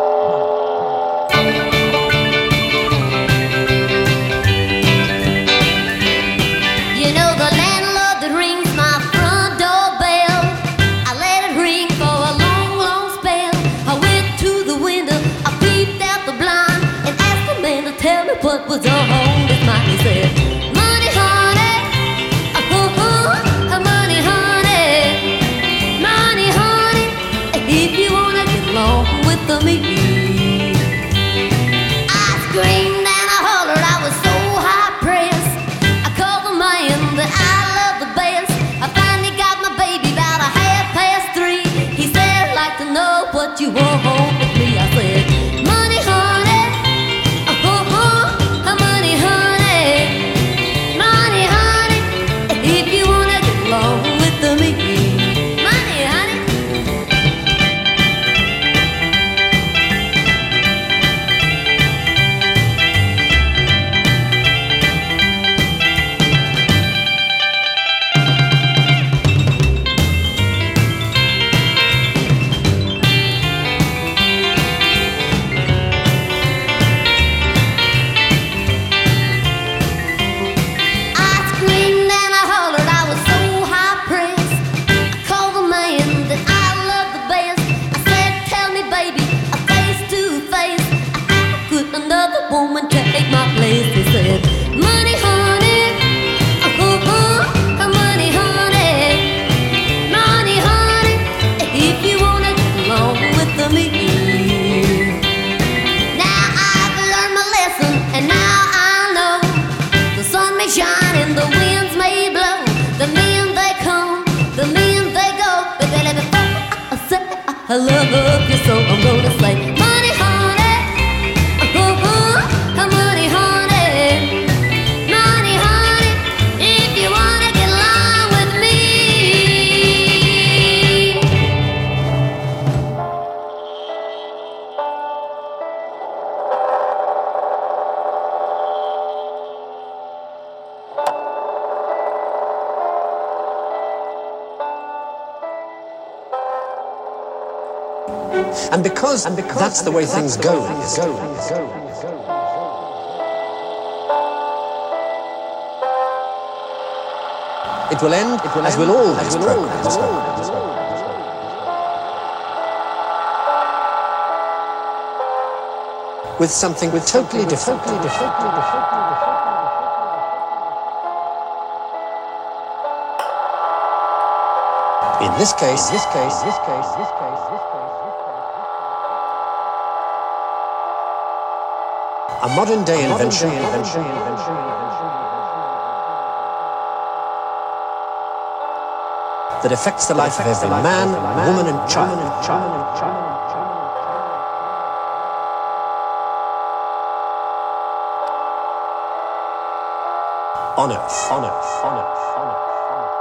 You know the landlord that rings my front doorbell. I let it ring for a long, long spell. I went to the window, I peeped out the blind, and asked the man to tell me what was on his mind. He said, "Money, honey, so I'm gonna say, money, honey, oh, oh, money, honey, money, honey, if you wanna get along with me. And because, and because that's the way things go, go, go, it will end, it will as will all these programs. With something with totally different. In this case, this case, this case, this case, this case. A modern day invention, invention, invention, that affects the life of every man, woman, and child. On earth, on earth, on earth, on earth.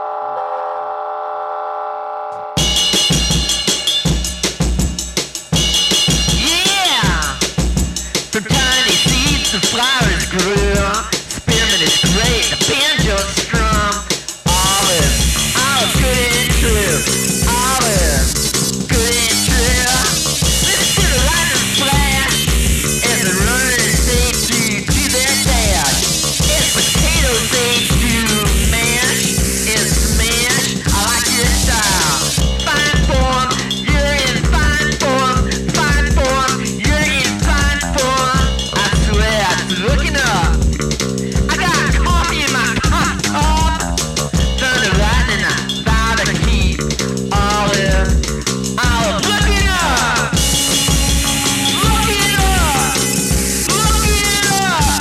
The flowers grew, spearmint is great, the banjo strum, olive, olive, good and true, olive, good and true. Listen to the lightning flash as the runners they do do their dash. It's potatoes they do mash, it's smash. I like your style, fine form, you're in fine form, fine form, you're in fine form. Looking up, I got coffee in my cup, cup. Thunder lightning, I vow to keep olive, olive. Looking up, looking up, looking up.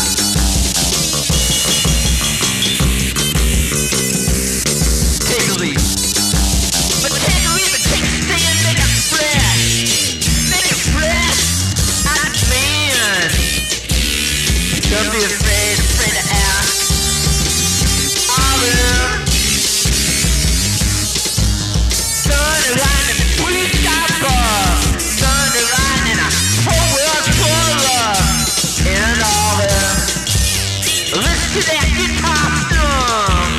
Take a leap, but take a leap and take a stand, make it fresh, make it fresh. I demand. Don't be afraid, afraid to ask. Olive, thunder lightning, blue sky above, thunder lightning, a whole world full of, and olive. Listen to that guitar strum.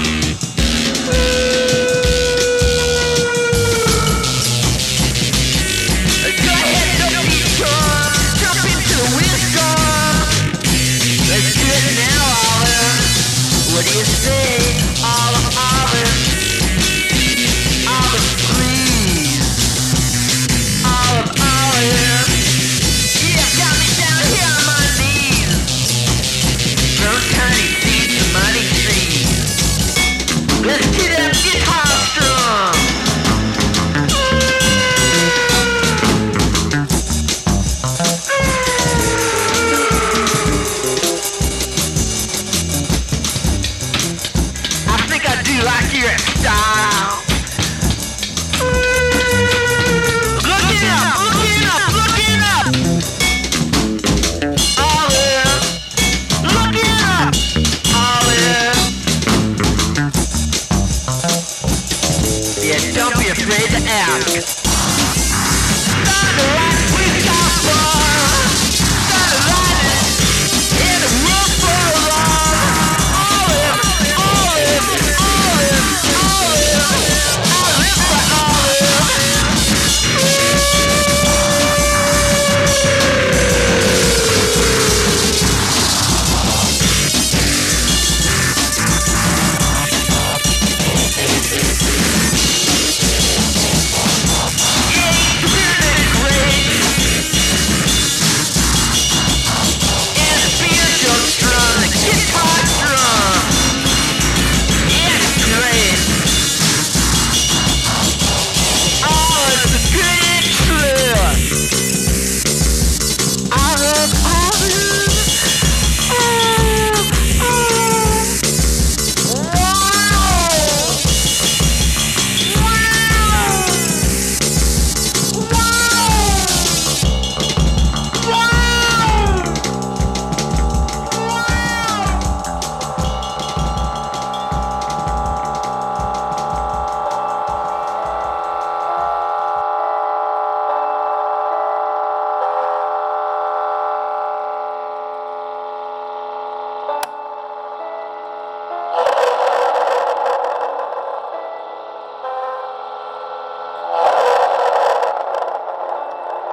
Go ahead, don't be sure, jump into the wisdom. Let's do it now, Olive. What do you say, Olive, Olive? Olive, please. Olive, Olive. Yeah, got me down here on my knees. From tiny seeds to mighty trees. Let's do that guitar strum. Like your style. Looking up, looking up, looking up. Olive, looking up. Olive. Yeah, don't be afraid to ask. Thunder like we got fun. Thunder lightning in a room full of love. Olive, olive.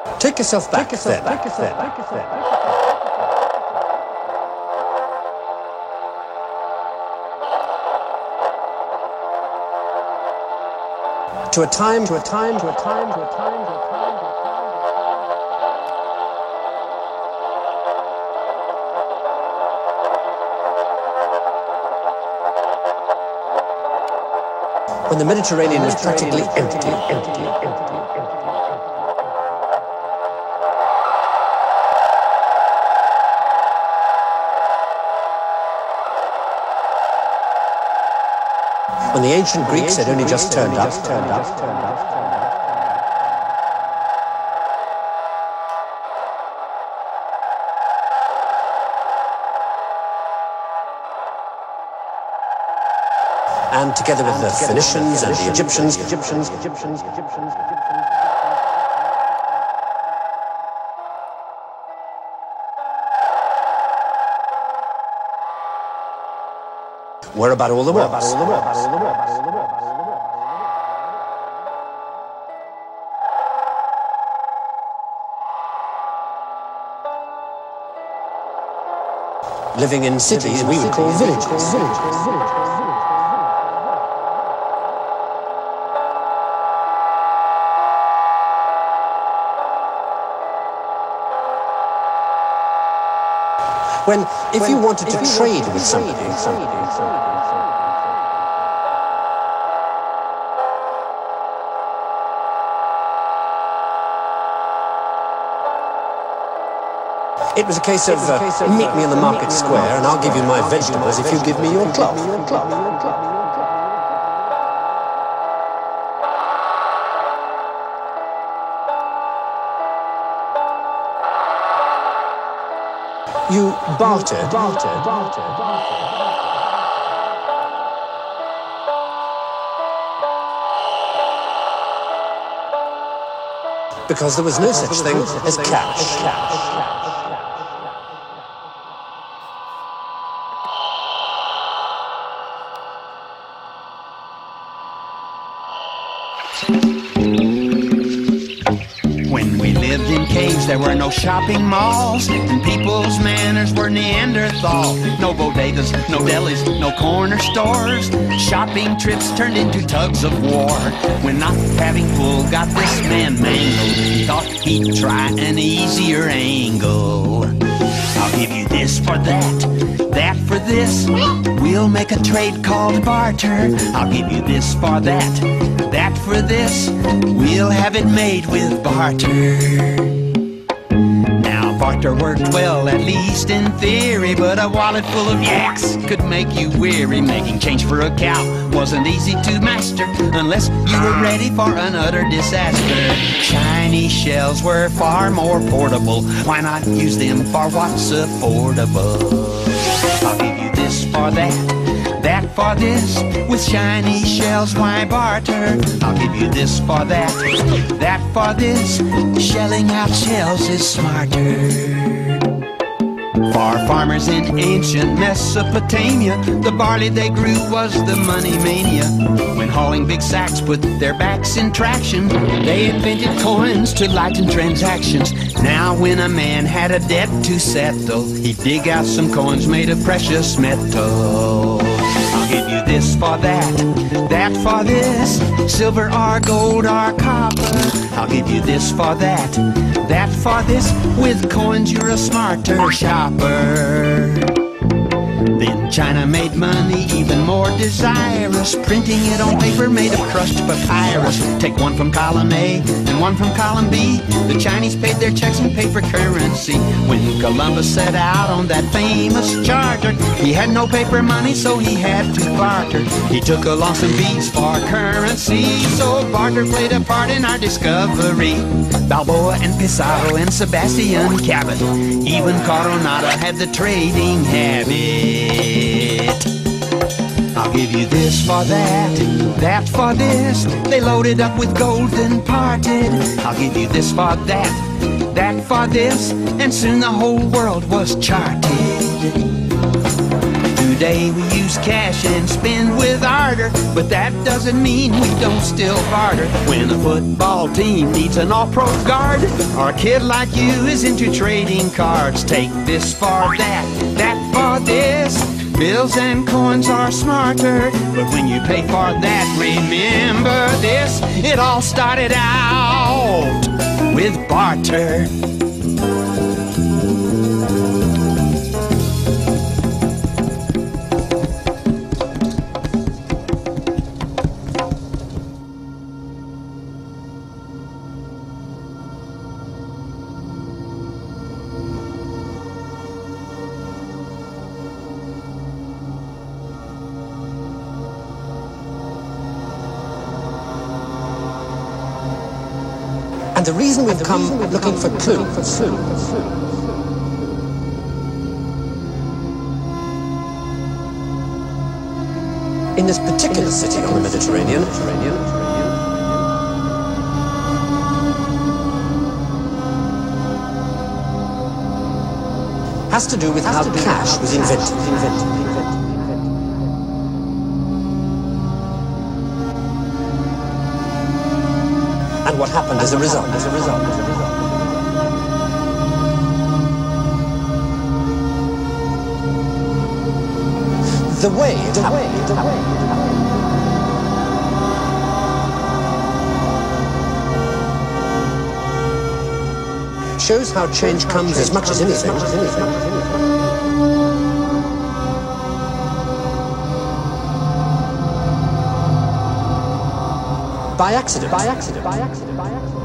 Take yourself back, take yourself back, take yourself back, take yourself back. To a time, to a time, to a time, to a time, to a time, to a time. When the Mediterranean was practically empty, empty, empty, empty. When the ancient Greeks had only just turned up, turned up, turned up, turned up. And together with the Phoenicians and the Egyptians, Egyptians, Egyptians, Egyptians, Egyptians. Where about all the world? Living in cities we would call villages. When, if when, you wanted to trade with somebody, somebody, somebody, it was a case of, uh, case of meet uh, me in the market square and I'll give you my vegetables if you give me your cloth. You bartered, bartered, bartered, bartered. Because there was no such thing as cash. There were no shopping malls, and people's manners were Neanderthal. No bodegas, no delis, no corner stores. Shopping trips turned into tugs of war. When not having pull got this man mangled, he thought he'd try an easier angle. I'll give you this for that, that for this. We'll make a trade called barter. I'll give you this for that, that for this. We'll have it made with barter. Barter worked well, at least in theory, but a wallet full of yaks could make you weary. Making change for a cow wasn't easy to master unless you were ready for an utter disaster. Shiny shells were far more portable. Why not use them for what's affordable? I'll give you this for that, that for this. With shiny shells, why barter? I'll give you this for that, that for this. Shelling out shells is smarter. For farmers in ancient Mesopotamia, the barley they grew was the money mania. When hauling big sacks put their backs in traction, they invented coins to lighten transactions. Now when a man had a debt to settle, he'd dig out some coins made of precious metal. I'll give you this for that, that for this. Silver or gold or copper. I'll give you this for that, that for this. With coins you're a smarter shopper. Then China made money even more desirous, printing it on paper made of crushed papyrus. Take one from column A and one from column B. The Chinese paid their checks in paper currency. When Columbus set out on that famous charter, he had no paper money, so he had to barter. He took along some beads for currency, so barter played a part in our discovery. Balboa and Pizarro and Sebastian Cabot, even Coronado had the trading habit. I'll give you this for that, that for this. They loaded up with gold and parted. I'll give you this for that, that for this. And soon the whole world was charted. Today we use cash and spend with ardor, but that doesn't mean we don't still barter. When a football team needs an all-pro guard, or a kid like you is into trading cards. Take this for that, that for this. Bills and coins are smarter, but when you pay for that, remember this. It all started out with barter. And the reason we've come looking for clues in this particular city on the Mediterranean has to do with how cash was invented. And what happened as a result, as a result, as a result. The way it happened, the way it happened. Shows how change comes as much as anything. By accident. By accident. By accident. By accident.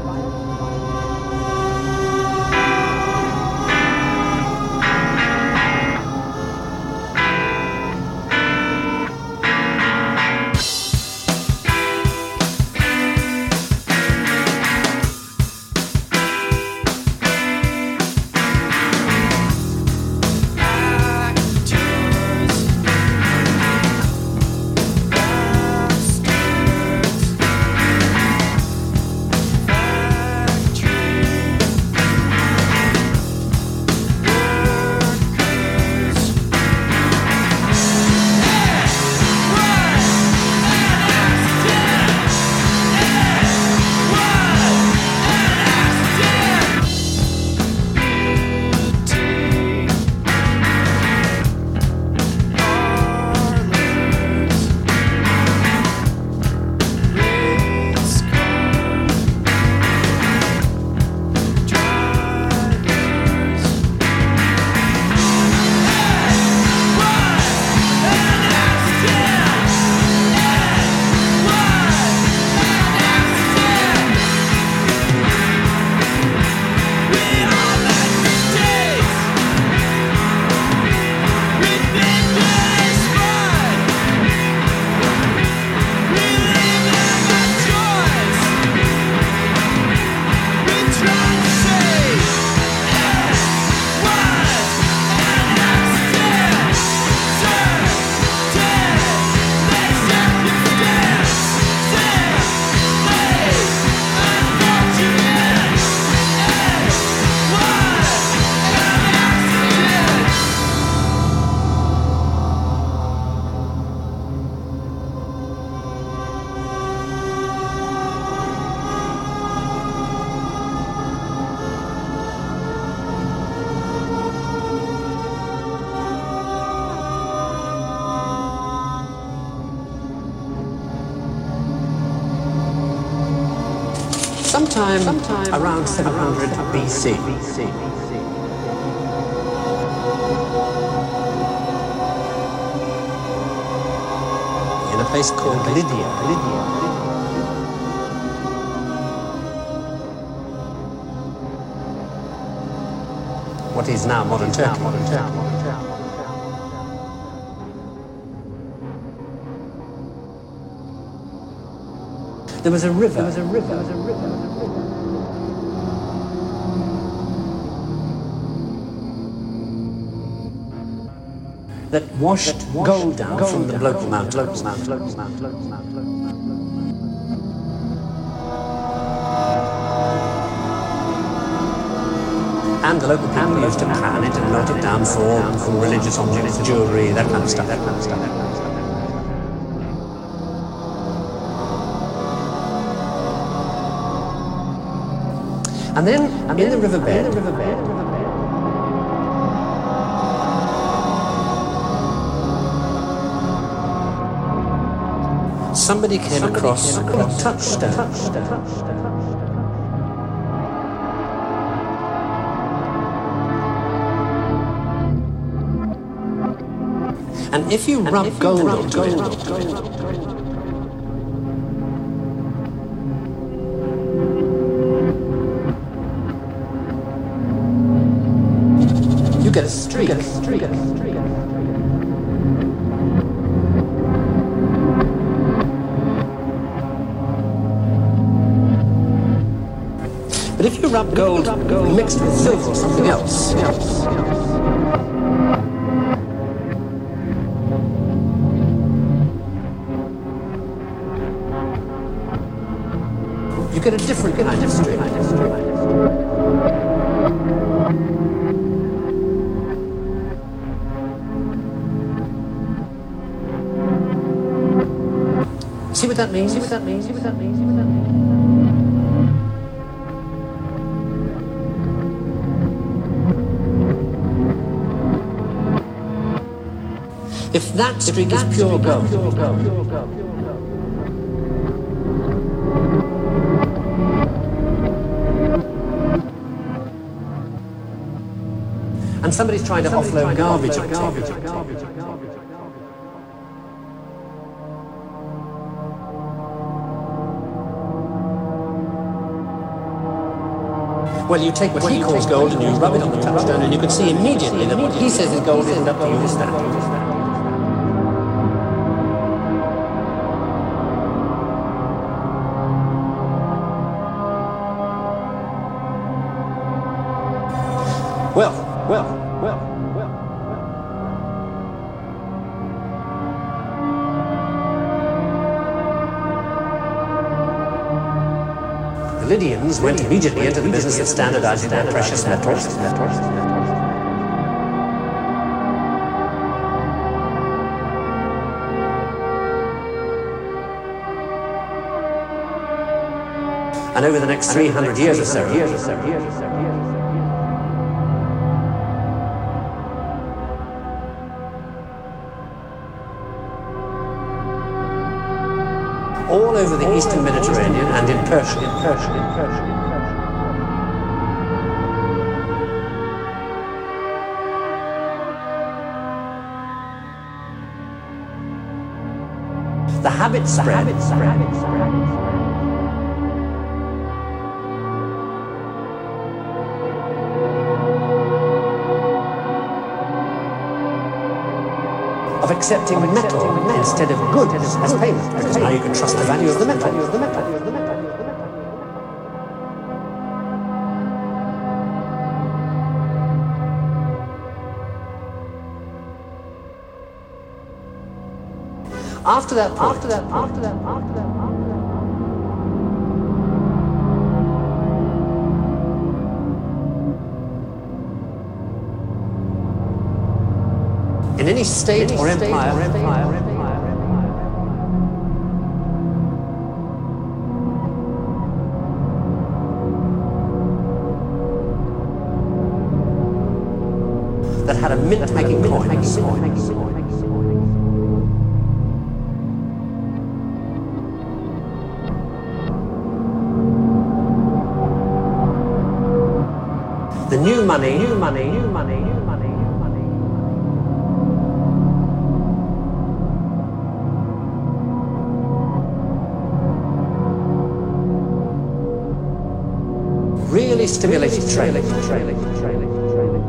Sometime, Sometime around seven hundred B C. In a place called Lydia. Lydia. What is now modern Turkey. Modern Turkey. There was a river. There was a river. There was a river. That washed, that washed gold down gold from the local mountains. And the local people used to plan it and melt it down for, for religious objects, jewellery, that kind of stuff. That kind of stuff. That kind of stuff. And then, and in the riverbed, in the riverbed, somebody came somebody across came a touchstone. touchstone. And if you and rub if you gold onto gold, it, you get a streak. You get a streak. But if you rub gold, gold mixed with silver or something else, else, you get a different kind of streak. See what that means? See what that means? See what that means? See what that means? If that streak is pure gold, pure gold, pure gold. And somebody's trying to somebody's offload trying garbage to offload onto garbage, garbage, garbage, garbage. Well, you take what well, he calls gold and you rub it on the touchstone, and you can see immediately that what he says is gold isn't up to your standard. Well, well, well, well, well. The Lydians went immediately into the business of standardizing their precious metals. And over the next three hundred years or so, years or so, years or so, all over the eastern Mediterranean and in Persia. In Persia, in Persia, in Persia. The habit spread. The habit spread. Of accepting, of accepting metal, metal instead of goods as, as payment, because now you can trust the value of the metal. Of the metal. After that, point, after that, after that, after that, after that. In any state, in any or, state empire, or empire, or empire, that had a mint-making coin. The new money, new money, new money, new money. Really stimulated trailing, trailing, trailing, trailing.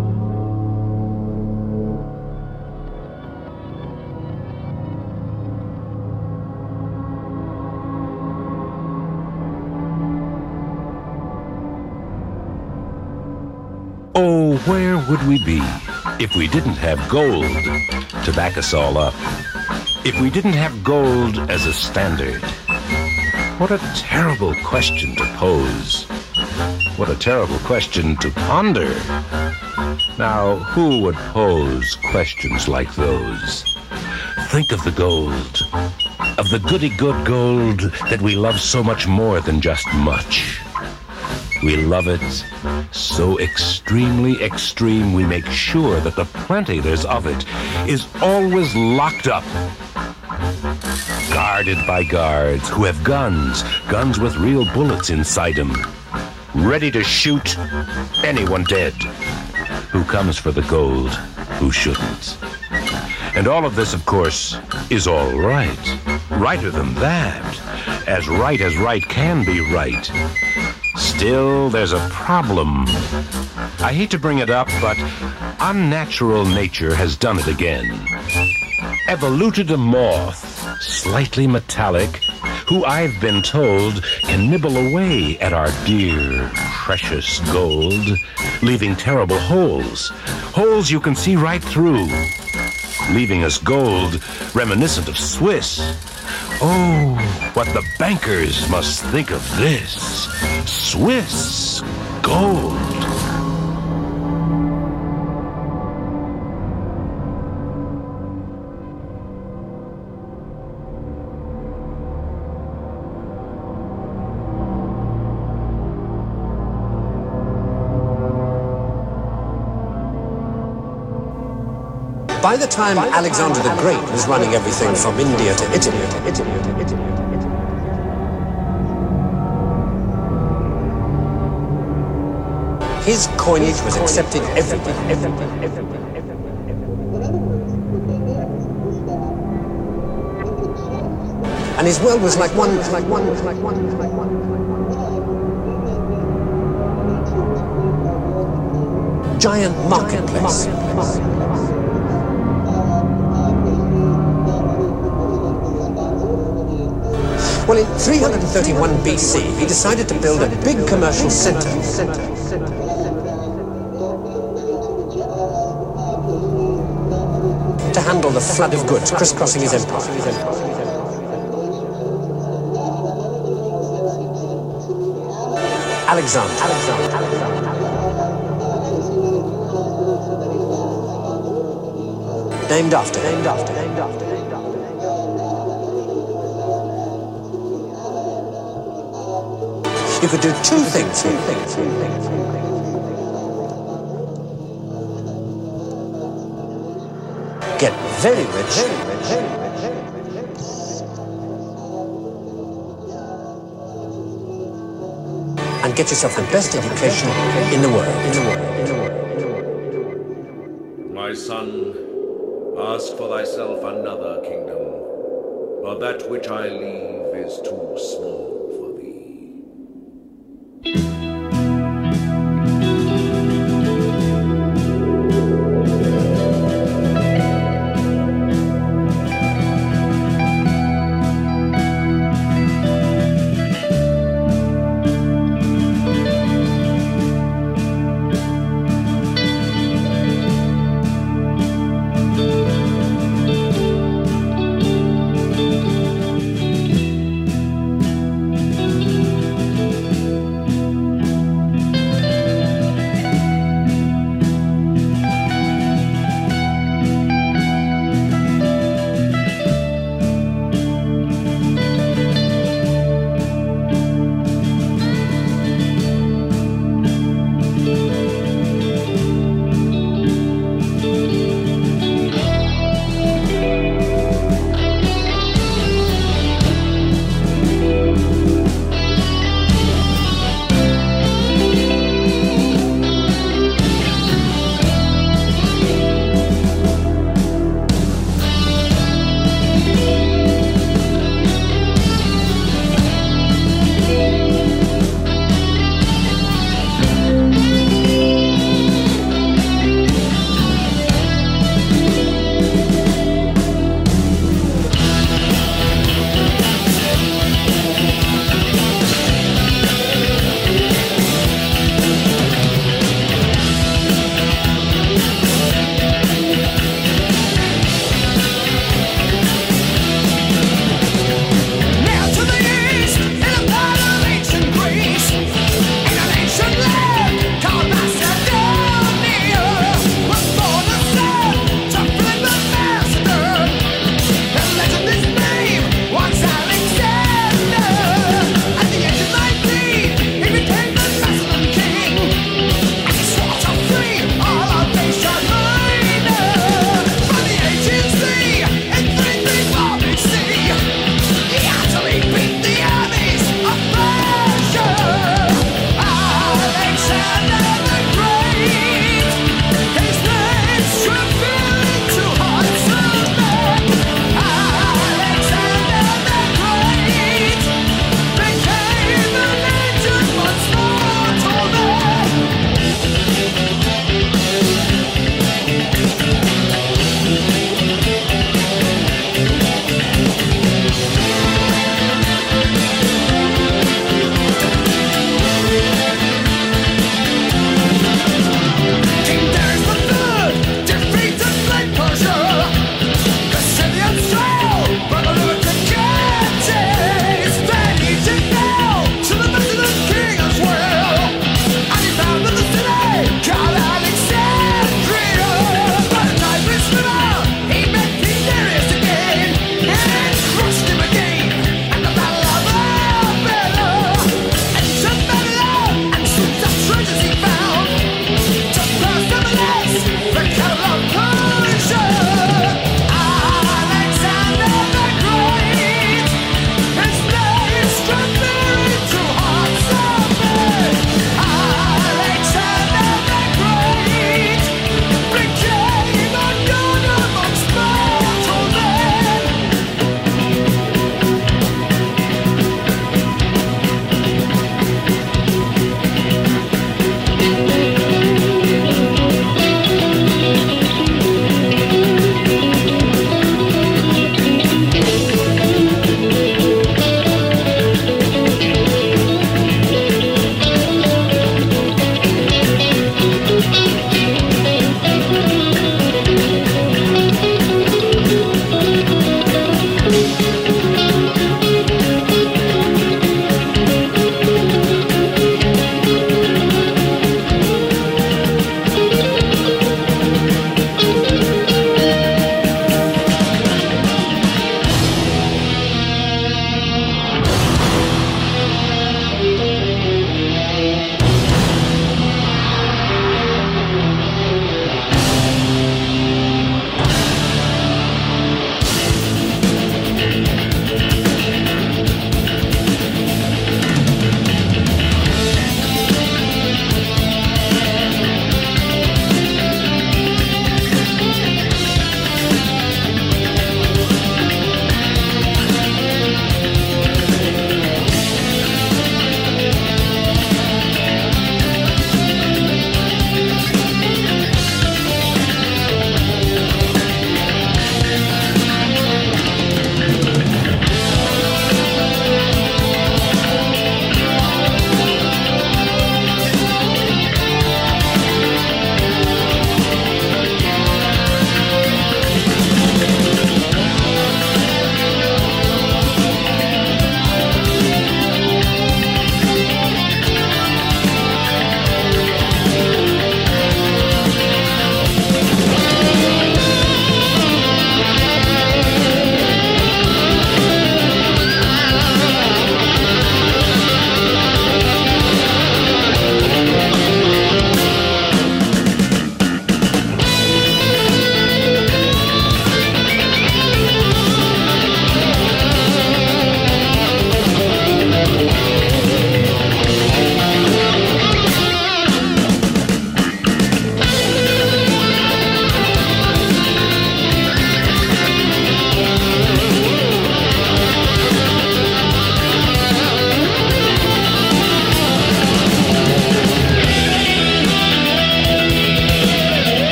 Oh, where would we be if we didn't have gold to back us all up? If we didn't have gold as a standard? What a terrible question to pose. What a terrible question to ponder. Now, who would pose questions like those? Think of the gold, of the goody-good gold that we love so much more than just much. We love it so extremely extreme we make sure that the plenty there's of it is always locked up, guarded by guards who have guns, guns with real bullets inside them, ready to shoot anyone dead who comes for the gold, who shouldn't. And all of this, of course, is all right. Righter than that. As right as right can be right. Still, there's a problem. I hate to bring it up, but unnatural nature has done it again. Evoluted a moth, slightly metallic, who I've been told can nibble away at our dear, precious gold, leaving terrible holes. Holes you can see right through, leaving us gold reminiscent of Swiss. Oh, what the bankers must think of this. Swiss gold. By the time Alexander the Great was running everything from India to Italy, to Italy, to Italy, to Italy, his coinage was accepted everywhere, everywhere, everywhere, everywhere. And his world was like one, like one, like one, like one. Giant marketplace. Well, in three hundred thirty-one B C, he decided to build a big commercial center to handle the flood of goods crisscrossing his empire. Alexander. Named after, named after, named after, named after. You could do two things. Two things. Two things. Get very rich, very rich, very rich, and get yourself the best education in the world. In the world. In the world. In the world. My son, ask for thyself another kingdom, for that which I leave is too small.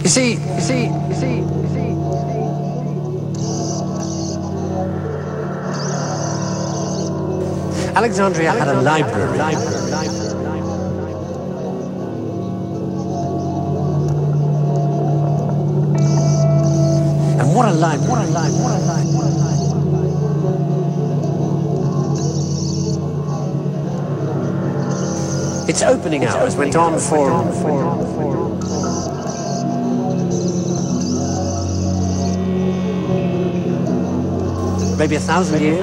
You see, you see, you see, you see. Alexandria had a library. And what a library, what a library, what a library, what a library. Its opening hours went on for, for, for maybe a thousand years.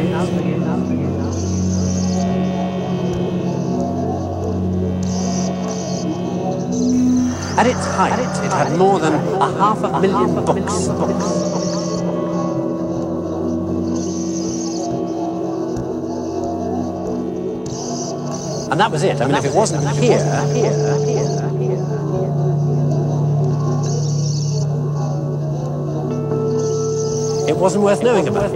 At its height, it had more than a half a million books. And that was it. I mean, if it wasn't here, it wasn't worth knowing about.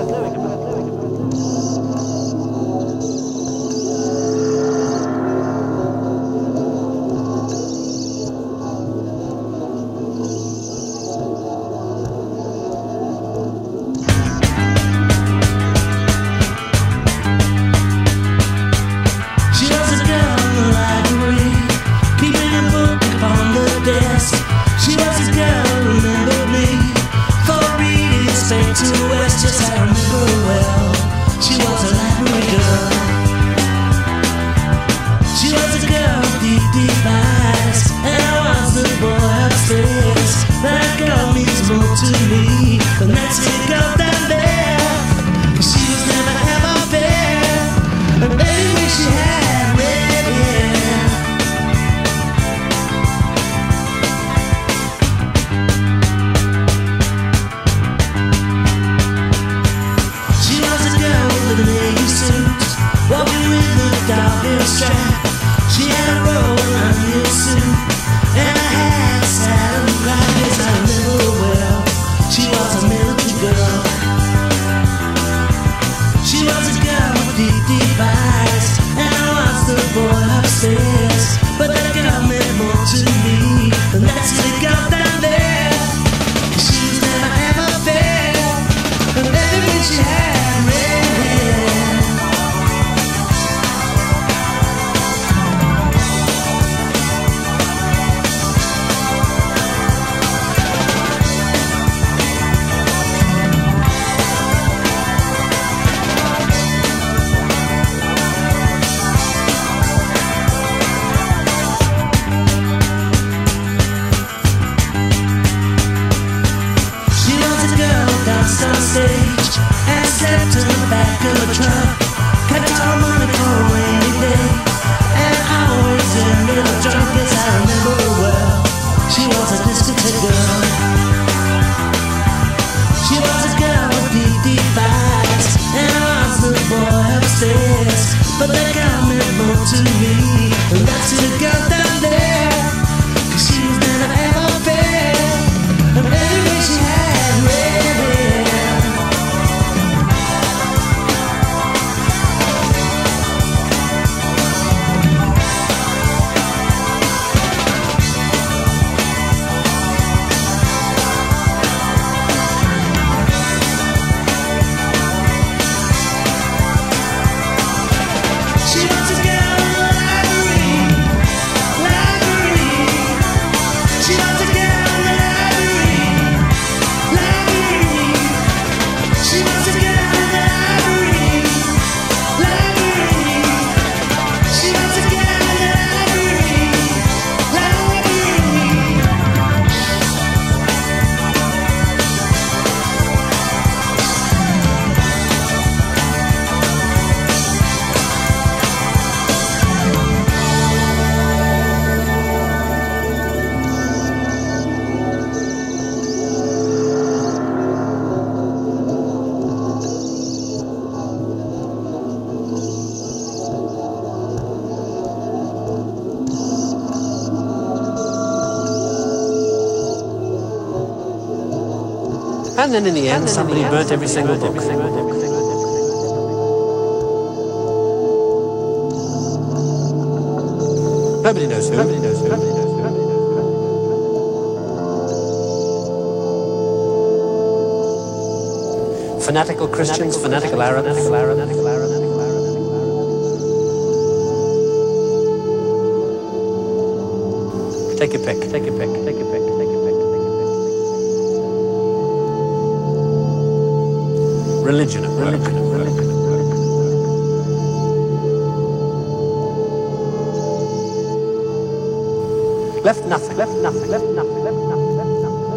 And then in the end, somebody burnt every single book. Nobody knows who. Nobody knows who. fanatical Christians, fanatical Arabs, fanatical Arabs, fanatical Arabs, fanatical Arabs. Take your pick, take your pick, take your pick, take your pick, take your pick, take your pick. Religion, religion, religion. Left nothing, left nothing, left nothing, left nothing, left nothing, left nothing.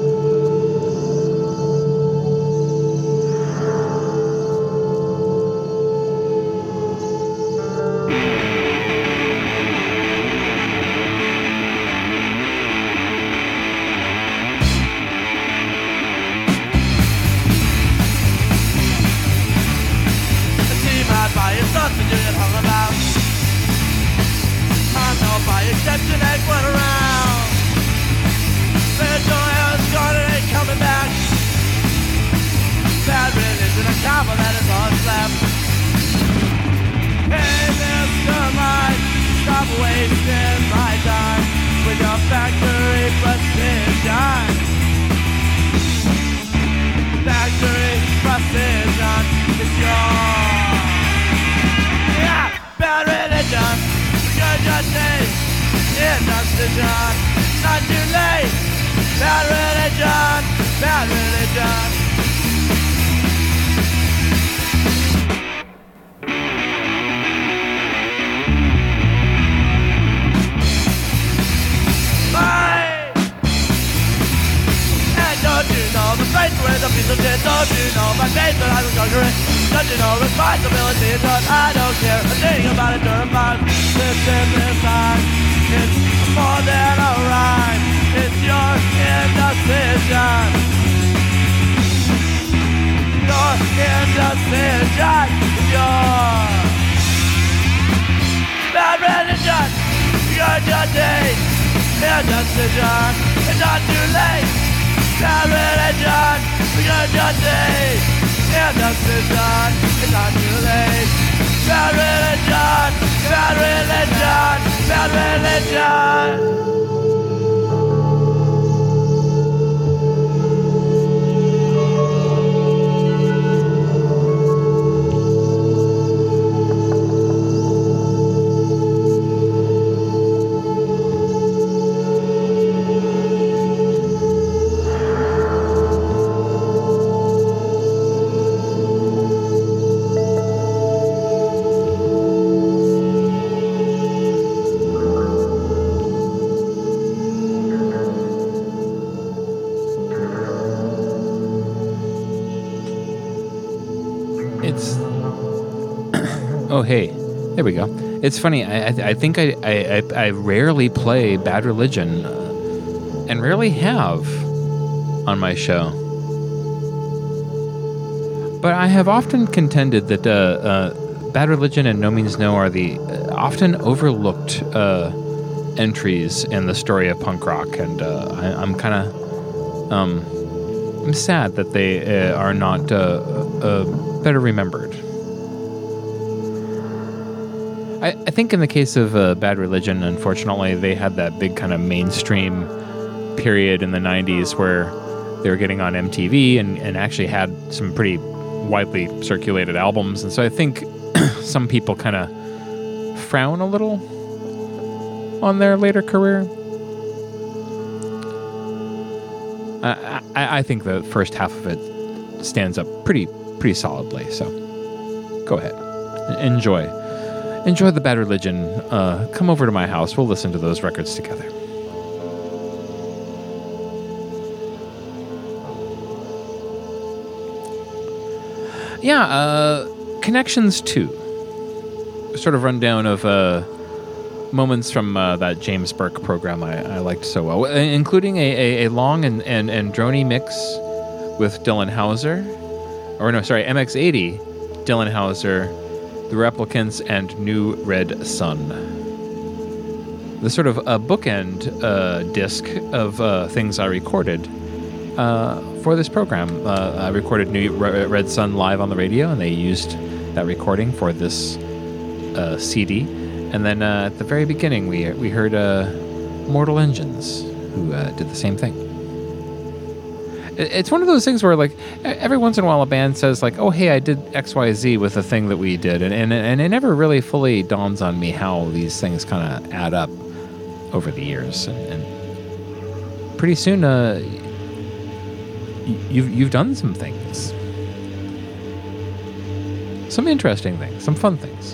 Exception egg went around. There's no else gone, it ain't coming back. Bad religion, a copper that is on slap. Hey, Mister Mike, stop wasting my time with your factory precision. Factory precision is yours. Yeah, bad religion, good justice. Yeah, oxygen, not too late. Bad religion, bad religion. Bye. And don't you know the faith with a piece of shit? Don't you know my faith that I was conquering? Don't you know responsibility is what I don't care a thing about it during my this in this time. It's more than a rhyme. It's your indecision. Your indecision. Your bad religion. Your dirty indecision. It's not too late. Bad religion. Your dirty indecision. It's not too late. Bad religion. Bad religion. Bad religion. Oh, hey, there we go. It's funny. I I, I think I, I I rarely play Bad Religion, uh, and rarely have on my show. But I have often contended that uh, uh, Bad Religion and No Means No are the uh, often overlooked uh, entries in the story of punk rock, and uh, I, I'm kind of um, I'm sad that they uh, are not uh, uh, better remembered. I, I think in the case of uh, Bad Religion, unfortunately, they had that big kind of mainstream period in the nineties where they were getting on M T V and, and actually had some pretty widely circulated albums. And so I think some people kind of frown a little on their later career. I, I, I think the first half of it stands up pretty pretty solidly. So go ahead. Enjoy. Enjoy the Bad Religion. Uh, come over to my house. We'll listen to those records together. Yeah, uh, Connections two. Sort of rundown of uh, moments from uh, that James Burke program I, I liked so well, including a, a, a long and, and, and drony mix with Dylan Hauser. Or no, sorry, M X eighty, Dylan Hauser, The Replicants, and New Red Sun. The sort of a bookend uh, disc of uh, things I recorded uh, for this program. Uh, I recorded New Red Sun live on the radio, and they used that recording for this uh, C D. And then uh, at the very beginning, we we heard uh, Mortal Engines, who uh, did the same thing. it- it's one of those things where like e- every once in a while a band says like, oh hey, I did X Y Z with a thing that we did, and and, and it never really fully dawns on me how these things kind of add up over the years, and, and pretty soon uh, y- you've you've done some things, some interesting things, some fun things.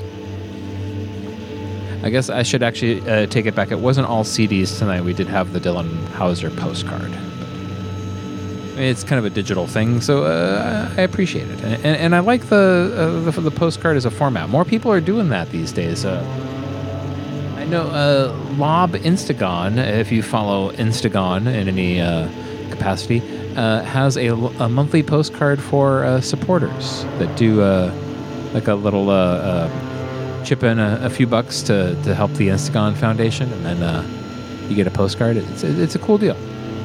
I guess I should actually uh, take it back. It wasn't all C Ds tonight. We did have the Dylan Hauser postcard. It's kind of a digital thing, so uh, I appreciate it, and, and, and I like the, uh, the the postcard as a format. More people are doing that these days. Uh, I know uh, Lob Instagon, if you follow Instagon in any uh, capacity, uh, has a, a monthly postcard for uh, supporters that do uh, like a little. Uh, uh, chip in a, a few bucks to, to help the Instagon Foundation, and then uh, you get a postcard. It's it's a cool deal.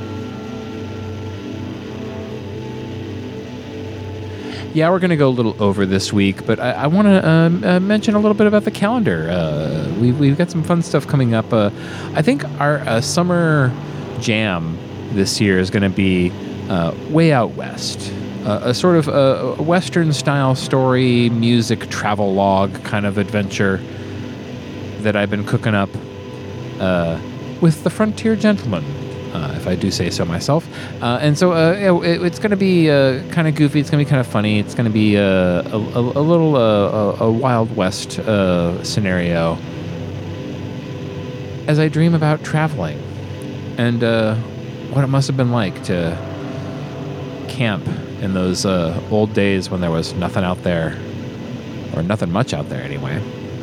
Yeah, we're going to go a little over this week, but I, I want to um, uh, mention a little bit about the calendar. Uh, we, we've got some fun stuff coming up. Uh, I think our uh, summer jam this year is going to be uh, Way Out West. Uh, a sort of uh, a Western-style story, music, travel log kind of adventure that I've been cooking up uh, with the Frontier Gentlemen, uh, if I do say so myself. Uh, and so uh, it, it's going to be uh, kind of goofy. It's going to be kind of funny. It's going to be uh, a, a, a little uh, a, a Wild West uh, scenario as I dream about traveling and uh, what it must have been like to camp in those uh, old days when there was nothing out there, or nothing much out there anyway.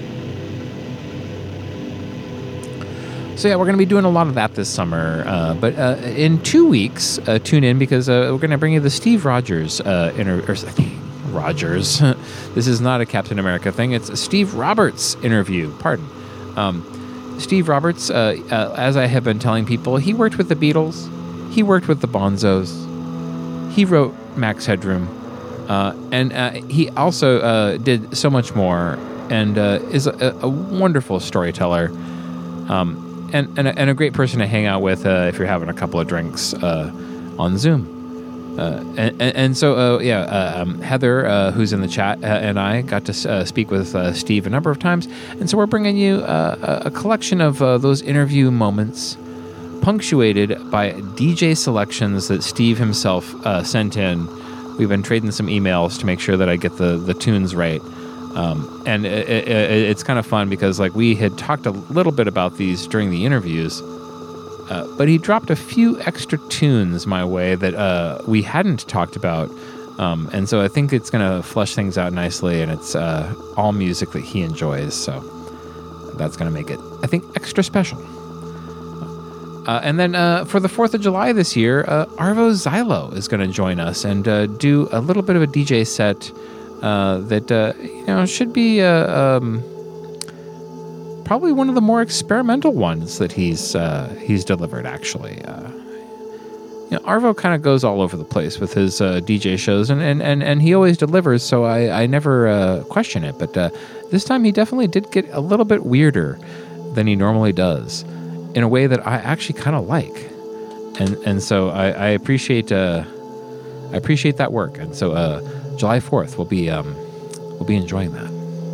So yeah, we're going to be doing a lot of that this summer. Uh, but uh, in two weeks, uh, tune in because uh, we're going to bring you the Steve Rogers uh, interview. Rogers. This is not a Captain America thing. It's a Steve Roberts interview. Pardon. Um, Steve Roberts, uh, uh, as I have been telling people, he worked with the Beatles. He worked with the Bonzos. He wrote Max Headroom, uh, and uh, he also uh, did so much more, and uh, is a, a wonderful storyteller, um, and and a, and a great person to hang out with uh, if you're having a couple of drinks uh, on Zoom. Uh, and, and, and so, uh, yeah, uh, um, Heather, uh, who's in the chat, uh, and I got to uh, speak with uh, Steve a number of times, and so we're bringing you uh, a collection of uh, those interview moments, punctuated by D J selections that Steve himself uh, sent in. We've been trading some emails to make sure that I get the, the tunes right. Um, and it, it, it's kind of fun because like we had talked a little bit about these during the interviews, uh, but he dropped a few extra tunes my way that uh, we hadn't talked about. Um, and so I think it's going to flesh things out nicely, and it's uh, all music that he enjoys. So that's going to make it, I think, extra special. Uh, and then uh, for the fourth of July this year, uh, Arvo Zylo is going to join us and uh, do a little bit of a D J set uh, that uh, you know should be uh, um, probably one of the more experimental ones that he's uh, he's delivered. Actually, uh, you know, Arvo kind of goes all over the place with his uh, D J shows, and, and, and, and he always delivers. So I I never uh, question it. But uh, this time he definitely did get a little bit weirder than he normally does, in a way that I actually kind of like, and and so I, I appreciate uh, I appreciate that work, and so uh, July fourth we'll be um, we'll be enjoying that.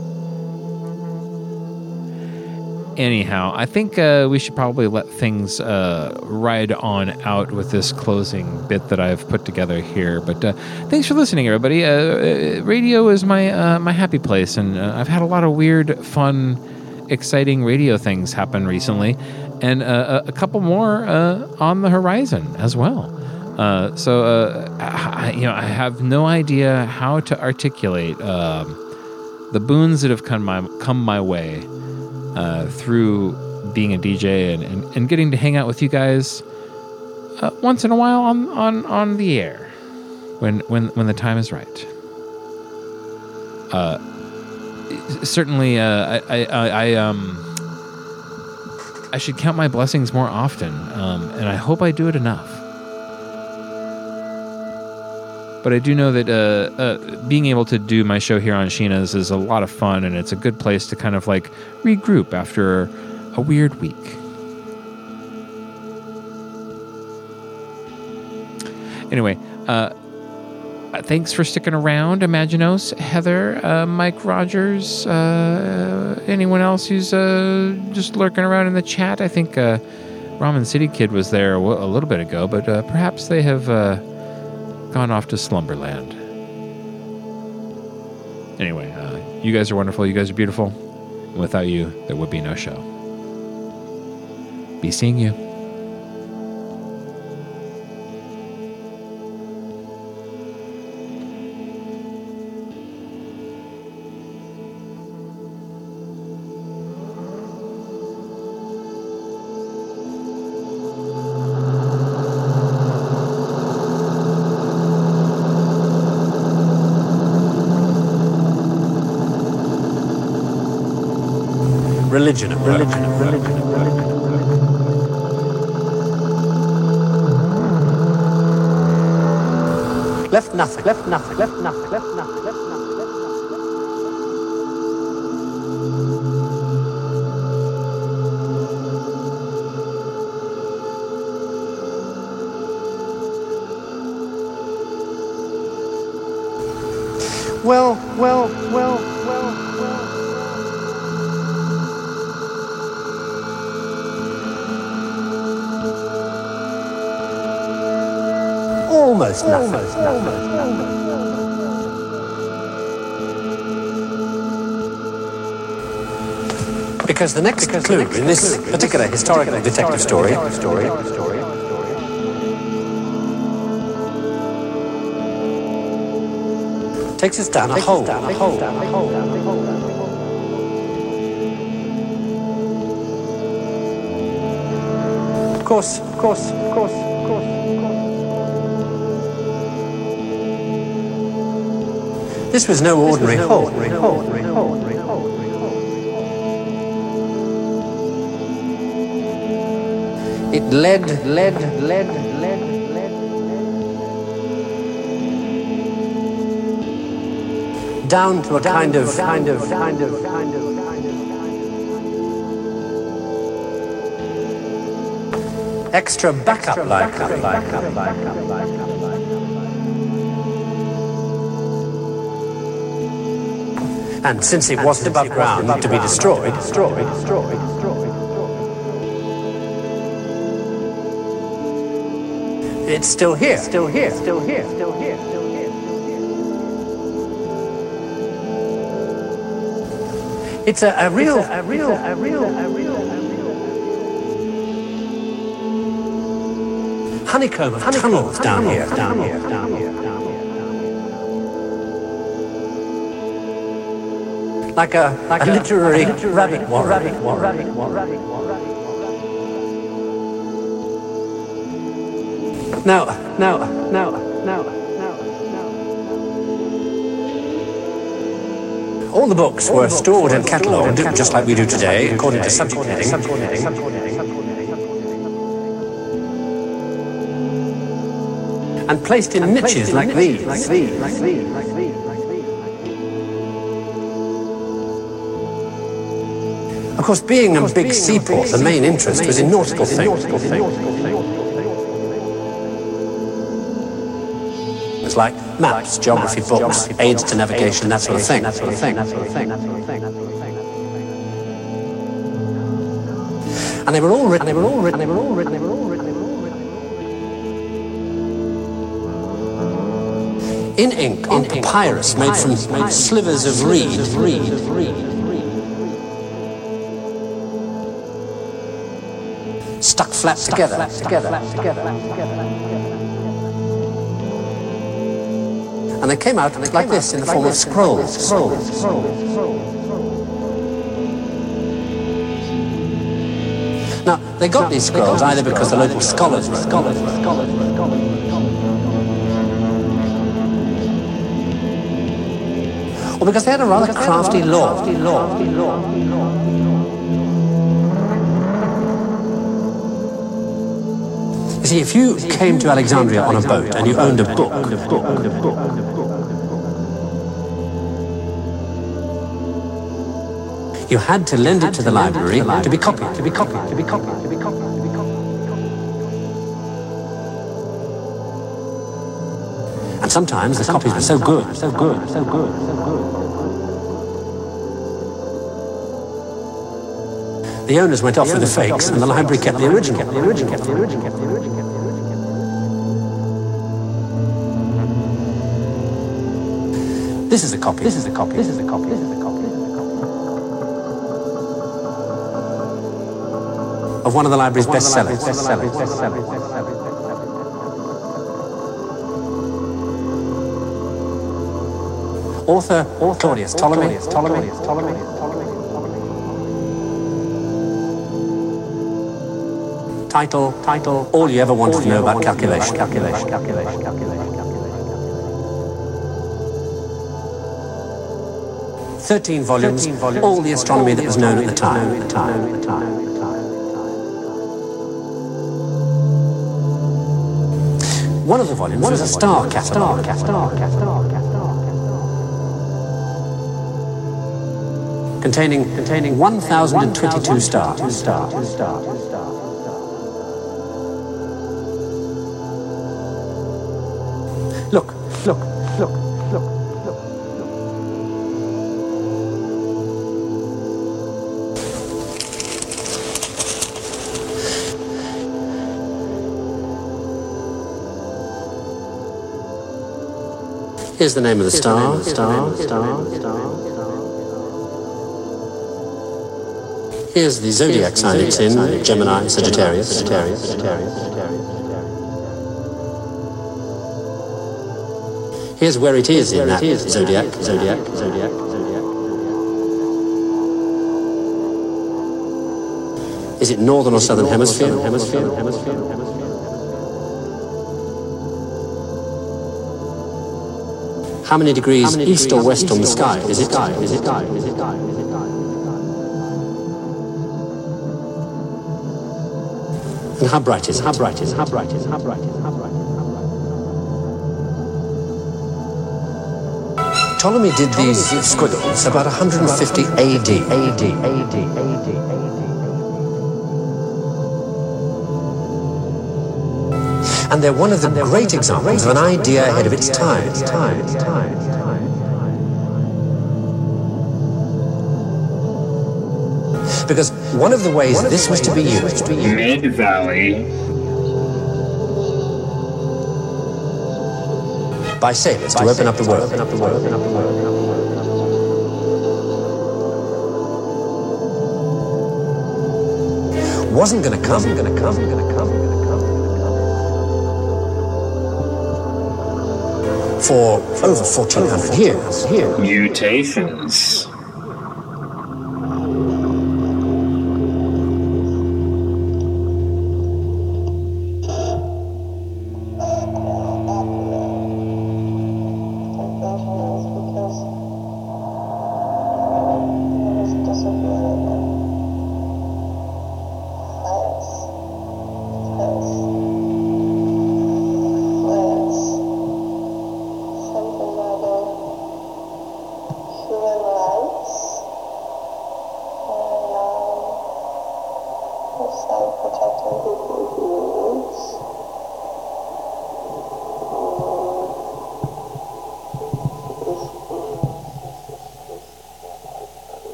Anyhow, I think uh, we should probably let things uh, ride on out with this closing bit that I've put together here. But uh, thanks for listening, everybody. Uh, radio is my uh, my happy place, and uh, I've had a lot of weird, fun, exciting radio things happen recently, and uh, a couple more uh, on the horizon as well. Uh, so, uh, I, you know, I have no idea how to articulate uh, the boons that have come my come my way uh, through being a D J and, and, and getting to hang out with you guys uh, once in a while on, on, on the air when when when the time is right. Uh, certainly, uh, I, I, I um. I should count my blessings more often, um, and I hope I do it enough. But I do know that uh, uh, being able to do my show here on Sheena's is a lot of fun, and it's a good place to kind of like regroup after a weird week. Anyway, Uh, thanks for sticking around, Imaginos, Heather, uh, Mike Rogers, uh, anyone else who's uh, just lurking around in the chat. I think uh, Ramen City Kid was there a, w- a little bit ago, but uh, perhaps they have uh, gone off to Slumberland. Anyway, uh, you guys are wonderful. You guys are beautiful. And without you, there would be no show. Be seeing you. Religion at work. Religion at work. Left nothing. Left nothing. Left nothing. Left nothing. Left nothing. Left nothing. Well, well, well, well, well. Almost nothing. Almost nothing. Because the next because clue the next in this clue particular in this historical particular detective story, story, story takes us down a hole. Down a hole. Down a hole. Down a hole. Of course, of course, of course, of course. This was no ordinary hole. It led, led, led, led, led, down to a kind of, kind of, kind of, kind of, extra backup like, like, like, like, like, like. And since it wasn't above ground to be destroyed, destroyed, destroyed, destroyed, it's still here, still here, still here, still here, still here, still here. It's a, a real, a real, a real, a real, a real honeycomb of tunnels down here, down here, down here. Like a, like a, a literary, a literary rabbit warren. Rabbit warren. Rabbit warren. Now, now, now, now, now, all the books were stored and catalogued just like we do today, according to subject heading, and placed in niches like these, like these, like these, like these. Of course, being a big seaport, the main interest was in nautical things. It was like maps, geography books, aids to navigation, that sort of thing. And they were all written, they were all written, they were all written, they were all written, they were all written. In ink, on papyrus made from slivers of reed, reed, reed. Stuck flat together, flat together, flat together, together. And they came out and they like this in the form of scrolls. Scrolls. Now they got these scrolls either because the local scholars were scholars, scholars, scholars, or because they had a rather crafty law. See, if you came to Alexandria on a boat and you owned a book, you had to lend it to the library to be copied, to be copied, to be copied, to be copied, to be copied. sometimes the copies were so good, so good, so good, so good. The owners went off with the fakes, and the library kept the original. The original, the original, the original. This is a copy. This is a copy. This is a copy. This is a copy. This is a copy. Of one of the library's bestsellers. Bestsellers. Bestsellers. Author Claudius Ptolemy. Ptolemy. Ptolemy. Title. Title. All you ever wanted to know about calculation. Calculation. Calculation. Calculation. Thirteen volumes, Thirteen volumes, all the astronomy that was known at the time. At the time, at the time, at the time. One of the volumes was a star catalogue. Star catalogue. Containing containing one thousand and twenty-two stars. Stars. Stars. Look, look, look, look. Here's the name of the star, star, star, star. Here's the zodiac sign it's in, Gemini, Sagittarius, Sagittarius, Sagittarius, Sagittarius. Here's where it is in that zodiac, zodiac, zodiac, zodiac. Is it northern or southern hemisphere? Hemisphere, hemisphere, hemisphere. How many degrees, How many degrees east or west east on the sky? Is it? Is it? Is it? Is it? Is it? And how bright is it? How bright is it? How bright is it? How bright is it? How bright is it? How bright is it? Ptolemy did these squiggles about one hundred fifty A D. A D. A D. A D. And they're one of the great examples of an idea ahead of its time. time, time, time. Because one of the ways this was to be used... Mid-Valley. By sailors to open up the world. Open up the world. Open up the world. Wasn't going to come. Wasn't going to come. Going to come. Going to come. For over fourteen hundred years. Here. Mutations. Self-protecting rules.